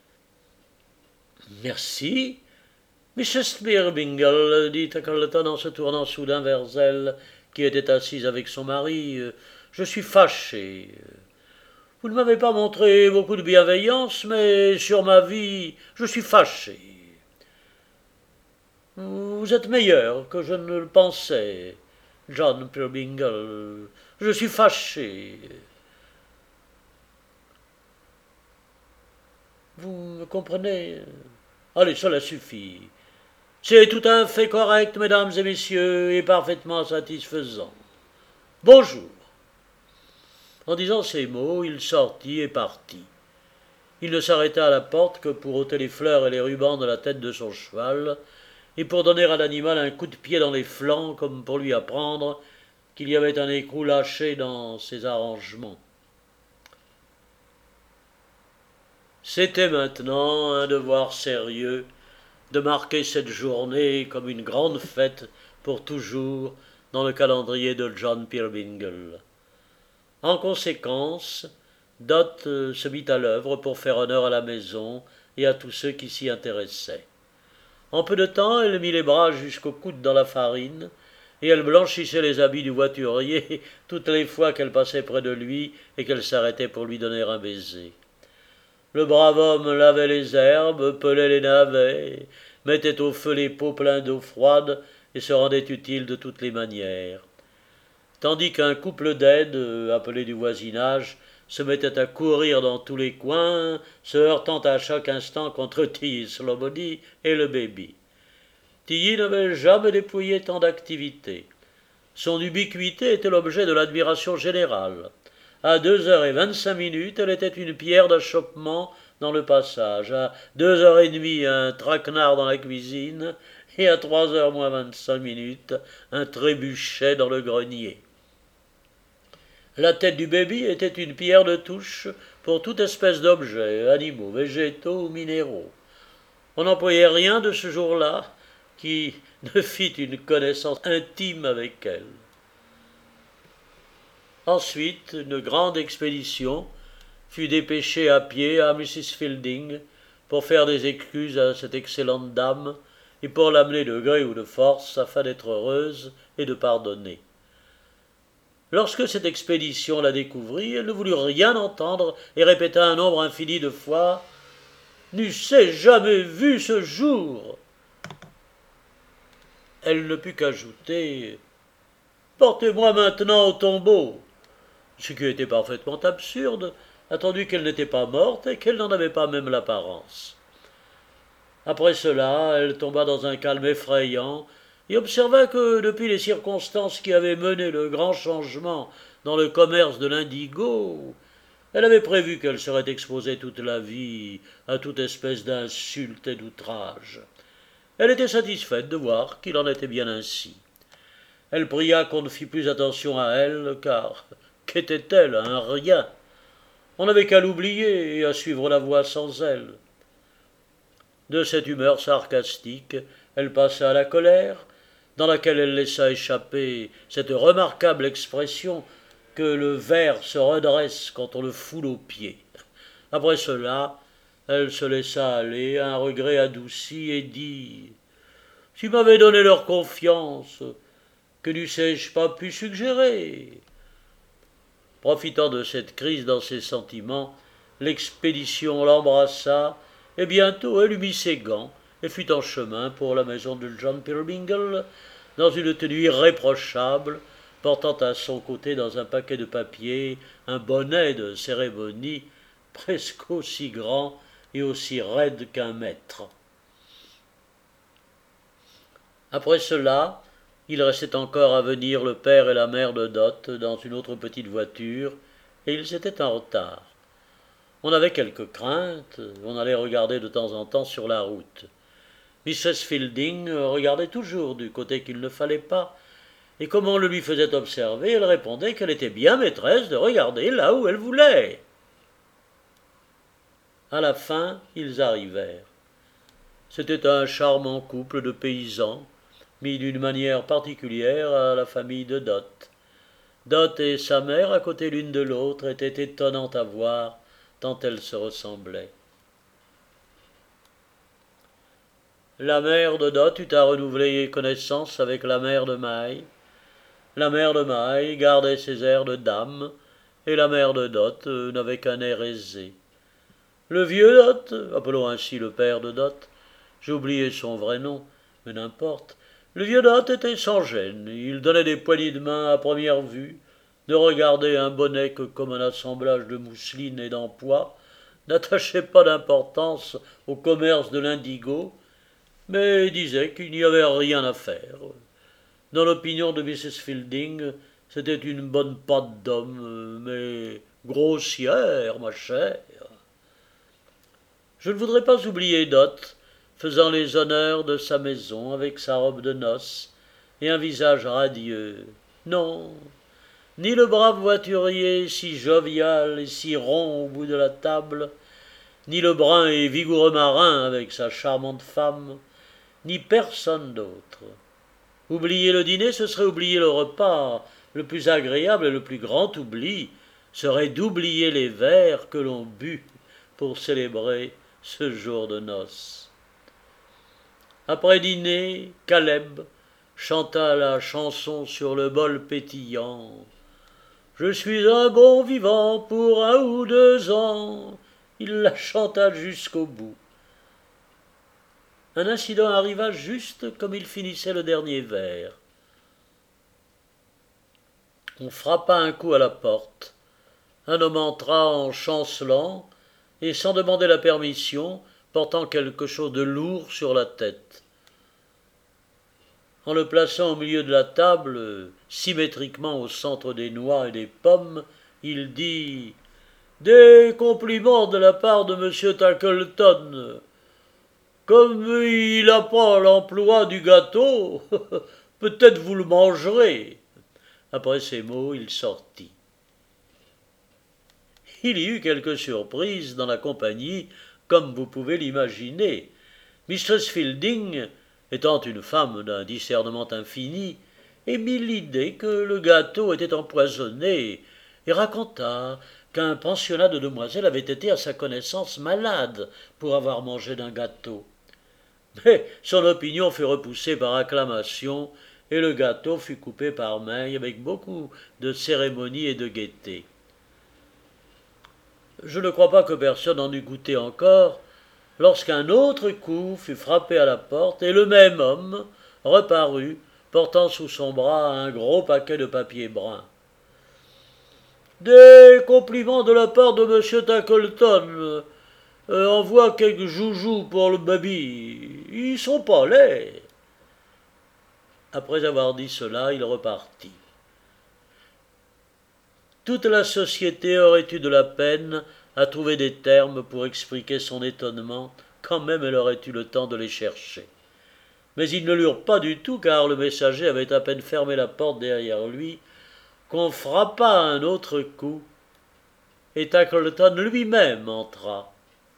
Merci, Mrs. Peerybingle, dit Tackleton en se tournant soudain vers elle, qui était assise avec son mari. Je suis fâché. Vous ne m'avez pas montré beaucoup de bienveillance, mais sur ma vie, je suis fâché. Vous êtes meilleur que je ne le pensais, John Peerybingle. Je suis fâché. Vous me comprenez? Allez, cela suffit. C'est tout à fait correct, mesdames et messieurs, et parfaitement satisfaisant. Bonjour. » En disant ces mots, il sortit et partit. Il ne s'arrêta à la porte que pour ôter les fleurs et les rubans de la tête de son cheval, et pour donner à l'animal un coup de pied dans les flancs, comme pour lui apprendre qu'il y avait un écrou lâché dans ses arrangements. C'était maintenant un devoir sérieux de marquer cette journée comme une grande fête pour toujours dans le calendrier de John Peerybingle. En conséquence, Dot se mit à l'œuvre pour faire honneur à la maison et à tous ceux qui s'y intéressaient. En peu de temps, elle mit les bras jusqu'au coude dans la farine, et elle blanchissait les habits du voiturier toutes les fois qu'elle passait près de lui et qu'elle s'arrêtait pour lui donner un baiser. Le brave homme lavait les herbes, pelait les navets, mettait au feu les pots pleins d'eau froide et se rendait utile de toutes les manières. Tandis qu'un couple d'aides, appelé du voisinage, se mettait à courir dans tous les coins, se heurtant à chaque instant contre Tilly Slobody et le baby. Tilly n'avait jamais déployé tant d'activité. Son ubiquité était l'objet de l'admiration générale. À 2h25, elle était une pierre d'achoppement dans le passage, à 2h30, un traquenard dans la cuisine, et à 3h moins 25, un trébuchet dans le grenier. La tête du baby était une pierre de touche pour toute espèce d'objets, animaux, végétaux ou minéraux. On n'employait rien de ce jour-là qui ne fît une connaissance intime avec elle. Ensuite, une grande expédition fut dépêchée à pied à Mrs. Fielding pour faire des excuses à cette excellente dame et pour l'amener de gré ou de force afin d'être heureuse et de pardonner. Lorsque cette expédition la découvrit, elle ne voulut rien entendre et répéta un nombre infini de fois « N'eussé jamais vu ce jour !» Elle ne put qu'ajouter « Portez-moi maintenant au tombeau !» ce qui était parfaitement absurde, attendu qu'elle n'était pas morte et qu'elle n'en avait pas même l'apparence. Après cela, elle tomba dans un calme effrayant et observa que, depuis les circonstances qui avaient mené le grand changement dans le commerce de l'indigo, elle avait prévu qu'elle serait exposée toute la vie à toute espèce d'insultes et d'outrages. Elle était satisfaite de voir qu'il en était bien ainsi. Elle pria qu'on ne fît plus attention à elle, car qu'était-elle, un rien? On n'avait qu'à l'oublier et à suivre la voie sans elle. De cette humeur sarcastique, elle passa à la colère, dans laquelle elle laissa échapper cette remarquable expression que le ver se redresse quand on le foule aux pieds. Après cela, elle se laissa aller à un regret adouci et dit « S'ils m'avaient donné leur confiance, que n'eussé-je pas pu suggérer ?» Profitant de cette crise dans ses sentiments, l'expédition l'embrassa, et bientôt elle eut mis ses gants et fut en chemin pour la maison de John Peerybingle, dans une tenue irréprochable, portant à son côté dans un paquet de papier un bonnet de cérémonie presque aussi grand et aussi raide qu'un mètre. Après cela, il restait encore à venir le père et la mère de Dot dans une autre petite voiture, et ils étaient en retard. On avait quelques craintes, on allait regarder de temps en temps sur la route. Mrs. Fielding regardait toujours du côté qu'il ne fallait pas, et comme on le lui faisait observer, elle répondait qu'elle était bien maîtresse de regarder là où elle voulait. À la fin, ils arrivèrent. C'était un charmant couple de paysans, mis d'une manière particulière à la famille de Dot. Dot et sa mère, à côté l'une de l'autre, étaient étonnantes à voir, tant elles se ressemblaient. La mère de Dot eut à renouveler connaissance avec la mère de Maï. La mère de Maï gardait ses airs de dame, et la mère de Dot n'avait qu'un air aisé. Le vieux Dot, appelons ainsi le père de Dot, j'ai oublié son vrai nom, mais n'importe, le vieux Dot était sans gêne, il donnait des poignées de main à première vue, ne regardait un bonnet que comme un assemblage de mousseline et d'empois, n'attachait pas d'importance au commerce de l'indigo, mais disait qu'il n'y avait rien à faire. Dans l'opinion de Mrs. Fielding, c'était une bonne patte d'homme, mais grossière, ma chère. Je ne voudrais pas oublier Dot, faisant les honneurs de sa maison avec sa robe de noces et un visage radieux. Non, ni le brave voiturier si jovial et si rond au bout de la table, ni le brun et vigoureux marin avec sa charmante femme, ni personne d'autre. Oublier le dîner, ce serait oublier le repas. Le plus agréable et le plus grand oubli serait d'oublier les verres que l'on but pour célébrer ce jour de noces. Après dîner, Caleb chanta la chanson sur le bol pétillant. Je suis un bon vivant pour 1 ou 2 ans. Il la chanta jusqu'au bout. Un incident arriva juste comme il finissait le dernier vers. On frappa un coup à la porte. Un homme entra en chancelant et sans demander la permission, portant quelque chose de lourd sur la tête. En le plaçant au milieu de la table, symétriquement au centre des noix et des pommes, il dit « Des compliments de la part de M. Tackleton. Comme il apprend l'emploi du gâteau, peut-être vous le mangerez. » Après ces mots, il sortit. Il y eut quelques surprises dans la compagnie, comme vous pouvez l'imaginer. Mistress Fielding, étant une femme d'un discernement infini, émit l'idée que le gâteau était empoisonné et raconta qu'un pensionnat de demoiselles avait été à sa connaissance malade pour avoir mangé d'un gâteau. Mais son opinion fut repoussée par acclamation et le gâteau fut coupé par main avec beaucoup de cérémonie et de gaieté. Je ne crois pas que personne en eût goûté encore, lorsqu'un autre coup fut frappé à la porte et le même homme reparut, portant sous son bras un gros paquet de papier brun. « Des compliments de la part de M. Tackleton. Envoie quelques joujoux pour le baby. Ils sont pas laids. » Après avoir dit cela, il repartit. Toute la société aurait eu de la peine à trouver des termes pour expliquer son étonnement, quand même elle aurait eu le temps de les chercher. Mais ils ne l'eurent pas du tout, car le messager avait à peine fermé la porte derrière lui, qu'on frappa un autre coup, et Tackleton lui-même entra.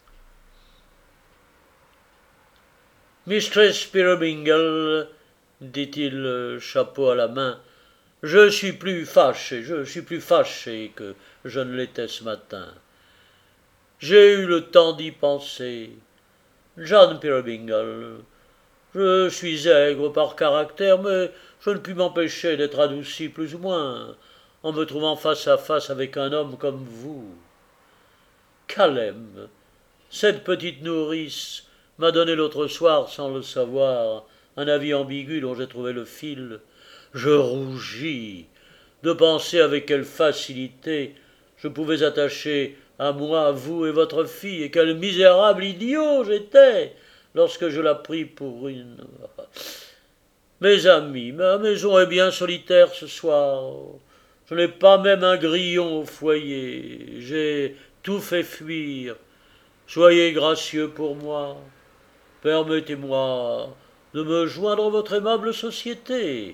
« Mistress Peerybingle, dit-il, chapeau à la main, je suis plus fâché que je ne l'étais ce matin. J'ai eu le temps d'y penser. John Peerybingle, je suis aigre par caractère, mais je ne puis m'empêcher d'être adouci plus ou moins en me trouvant face à face avec un homme comme vous. Caleb, cette petite nourrice, m'a donné l'autre soir, sans le savoir, un avis ambigu dont j'ai trouvé le fil. Je rougis de penser avec quelle facilité je pouvais attacher à moi vous et votre fille, et quel misérable idiot j'étais lorsque je la pris pour une... Mes amis, ma maison est bien solitaire ce soir. Je n'ai pas même un grillon au foyer. J'ai tout fait fuir. Soyez gracieux pour moi. Permettez-moi de me joindre à votre aimable société.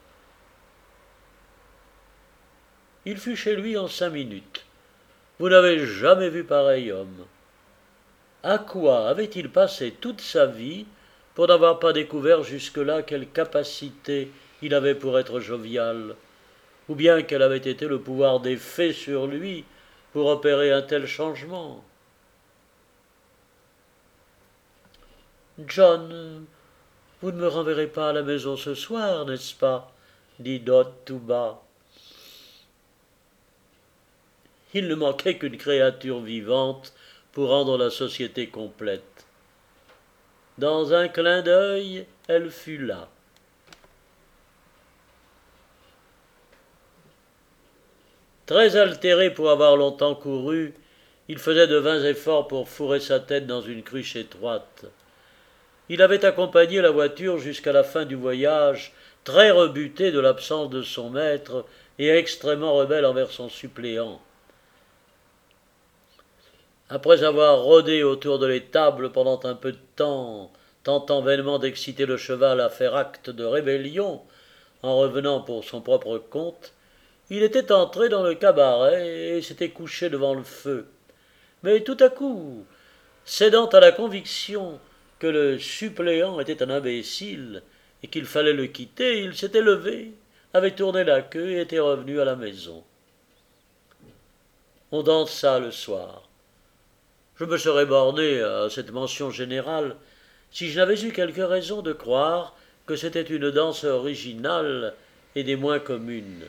Il fut chez lui en 5 minutes. Vous n'avez jamais vu pareil homme. À quoi avait-il passé toute sa vie pour n'avoir pas découvert jusque-là quelle capacité il avait pour être jovial, ou bien quel avait été le pouvoir des fées sur lui pour opérer un tel changement? John, vous ne me renverrez pas à la maison ce soir, n'est-ce pas? Dit Dot tout bas. Il ne manquait qu'une créature vivante pour rendre la société complète. Dans un clin d'œil, elle fut là. Très altéré pour avoir longtemps couru, il faisait de vains efforts pour fourrer sa tête dans une cruche étroite. Il avait accompagné la voiture jusqu'à la fin du voyage, très rebuté de l'absence de son maître et extrêmement rebelle envers son suppléant. Après avoir rôdé autour de l'étable pendant un peu de temps, tentant vainement d'exciter le cheval à faire acte de rébellion, en revenant pour son propre compte, il était entré dans le cabaret et s'était couché devant le feu. Mais tout à coup, cédant à la conviction que le suppléant était un imbécile et qu'il fallait le quitter, il s'était levé, avait tourné la queue et était revenu à la maison. On dansa le soir. Je me serais borné à cette mention générale si je n'avais eu quelque raison de croire que c'était une danse originale et des moins communes.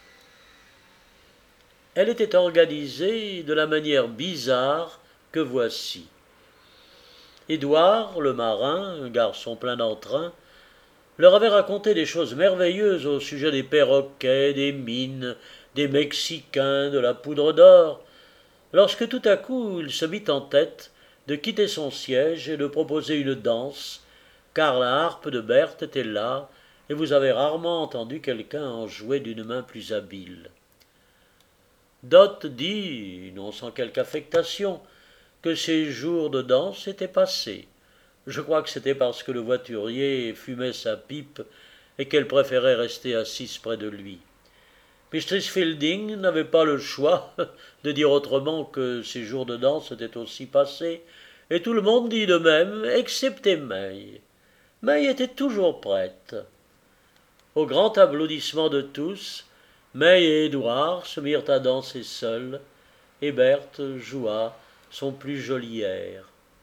Elle était organisée de la manière bizarre que voici. Édouard, le marin, un garçon plein d'entrain, leur avait raconté des choses merveilleuses au sujet des perroquets, des mines, des Mexicains, de la poudre d'or, lorsque tout à coup il se mit en tête de quitter son siège et de proposer une danse, car la harpe de Berthe était là, et vous avez rarement entendu quelqu'un en jouer d'une main plus habile. Dot dit, non sans quelque affectation, que ses jours de danse étaient passés. Je crois que c'était parce que le voiturier fumait sa pipe et qu'elle préférait rester assise près de lui. Mistress Fielding n'avait pas le choix de dire autrement que ses jours de danse étaient aussi passés, et tout le monde dit de même, excepté May. May était toujours prête. Au grand applaudissement de tous, May et Édouard se mirent à danser seuls, et Berthe joua son plus joli air.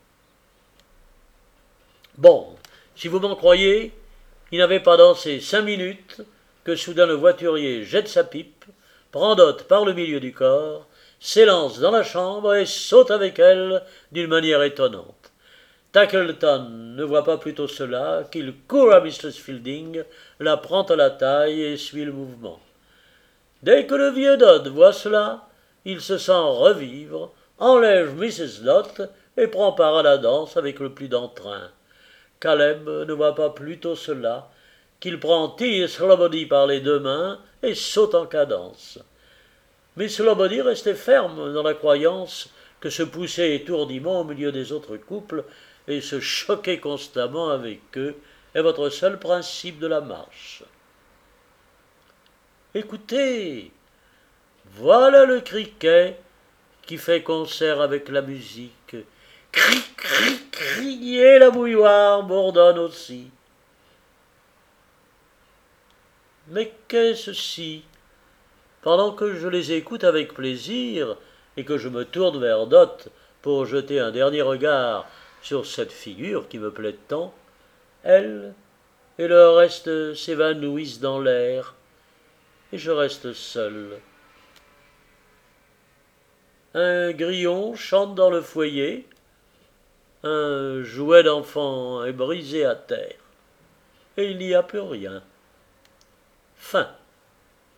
Bon, si vous m'en croyez, il n'avait pas dansé 5 minutes que soudain le voiturier jette sa pipe, prend Dot par le milieu du corps, s'élance dans la chambre et saute avec elle d'une manière étonnante. Tackleton ne voit pas plutôt cela qu'il court à Mistress Fielding, la prend à la taille et suit le mouvement. Dès que le vieux Dot voit cela, il se sent revivre, enlève Mrs. Dot et prend part à la danse avec le plus d'entrain. Caleb ne voit pas plutôt cela qu'il prend T. Slobody par les 2 mains et saute en cadence. Mais Slobody restait ferme dans la croyance que se pousser étourdiment au milieu des autres couples et se choquer constamment avec eux est votre seul principe de la marche. Écoutez, voilà le criquet qui fait concert avec la musique. Cric, cric, cric, et la bouilloire bourdonne aussi. Mais qu'est-ce ci? Pendant que je les écoute avec plaisir et que je me tourne vers Dot pour jeter un dernier regard sur cette figure qui me plaît tant, elle et le reste s'évanouissent dans l'air, et je reste seul. Un grillon chante dans le foyer, un jouet d'enfant est brisé à terre, et il n'y a plus rien. Fin.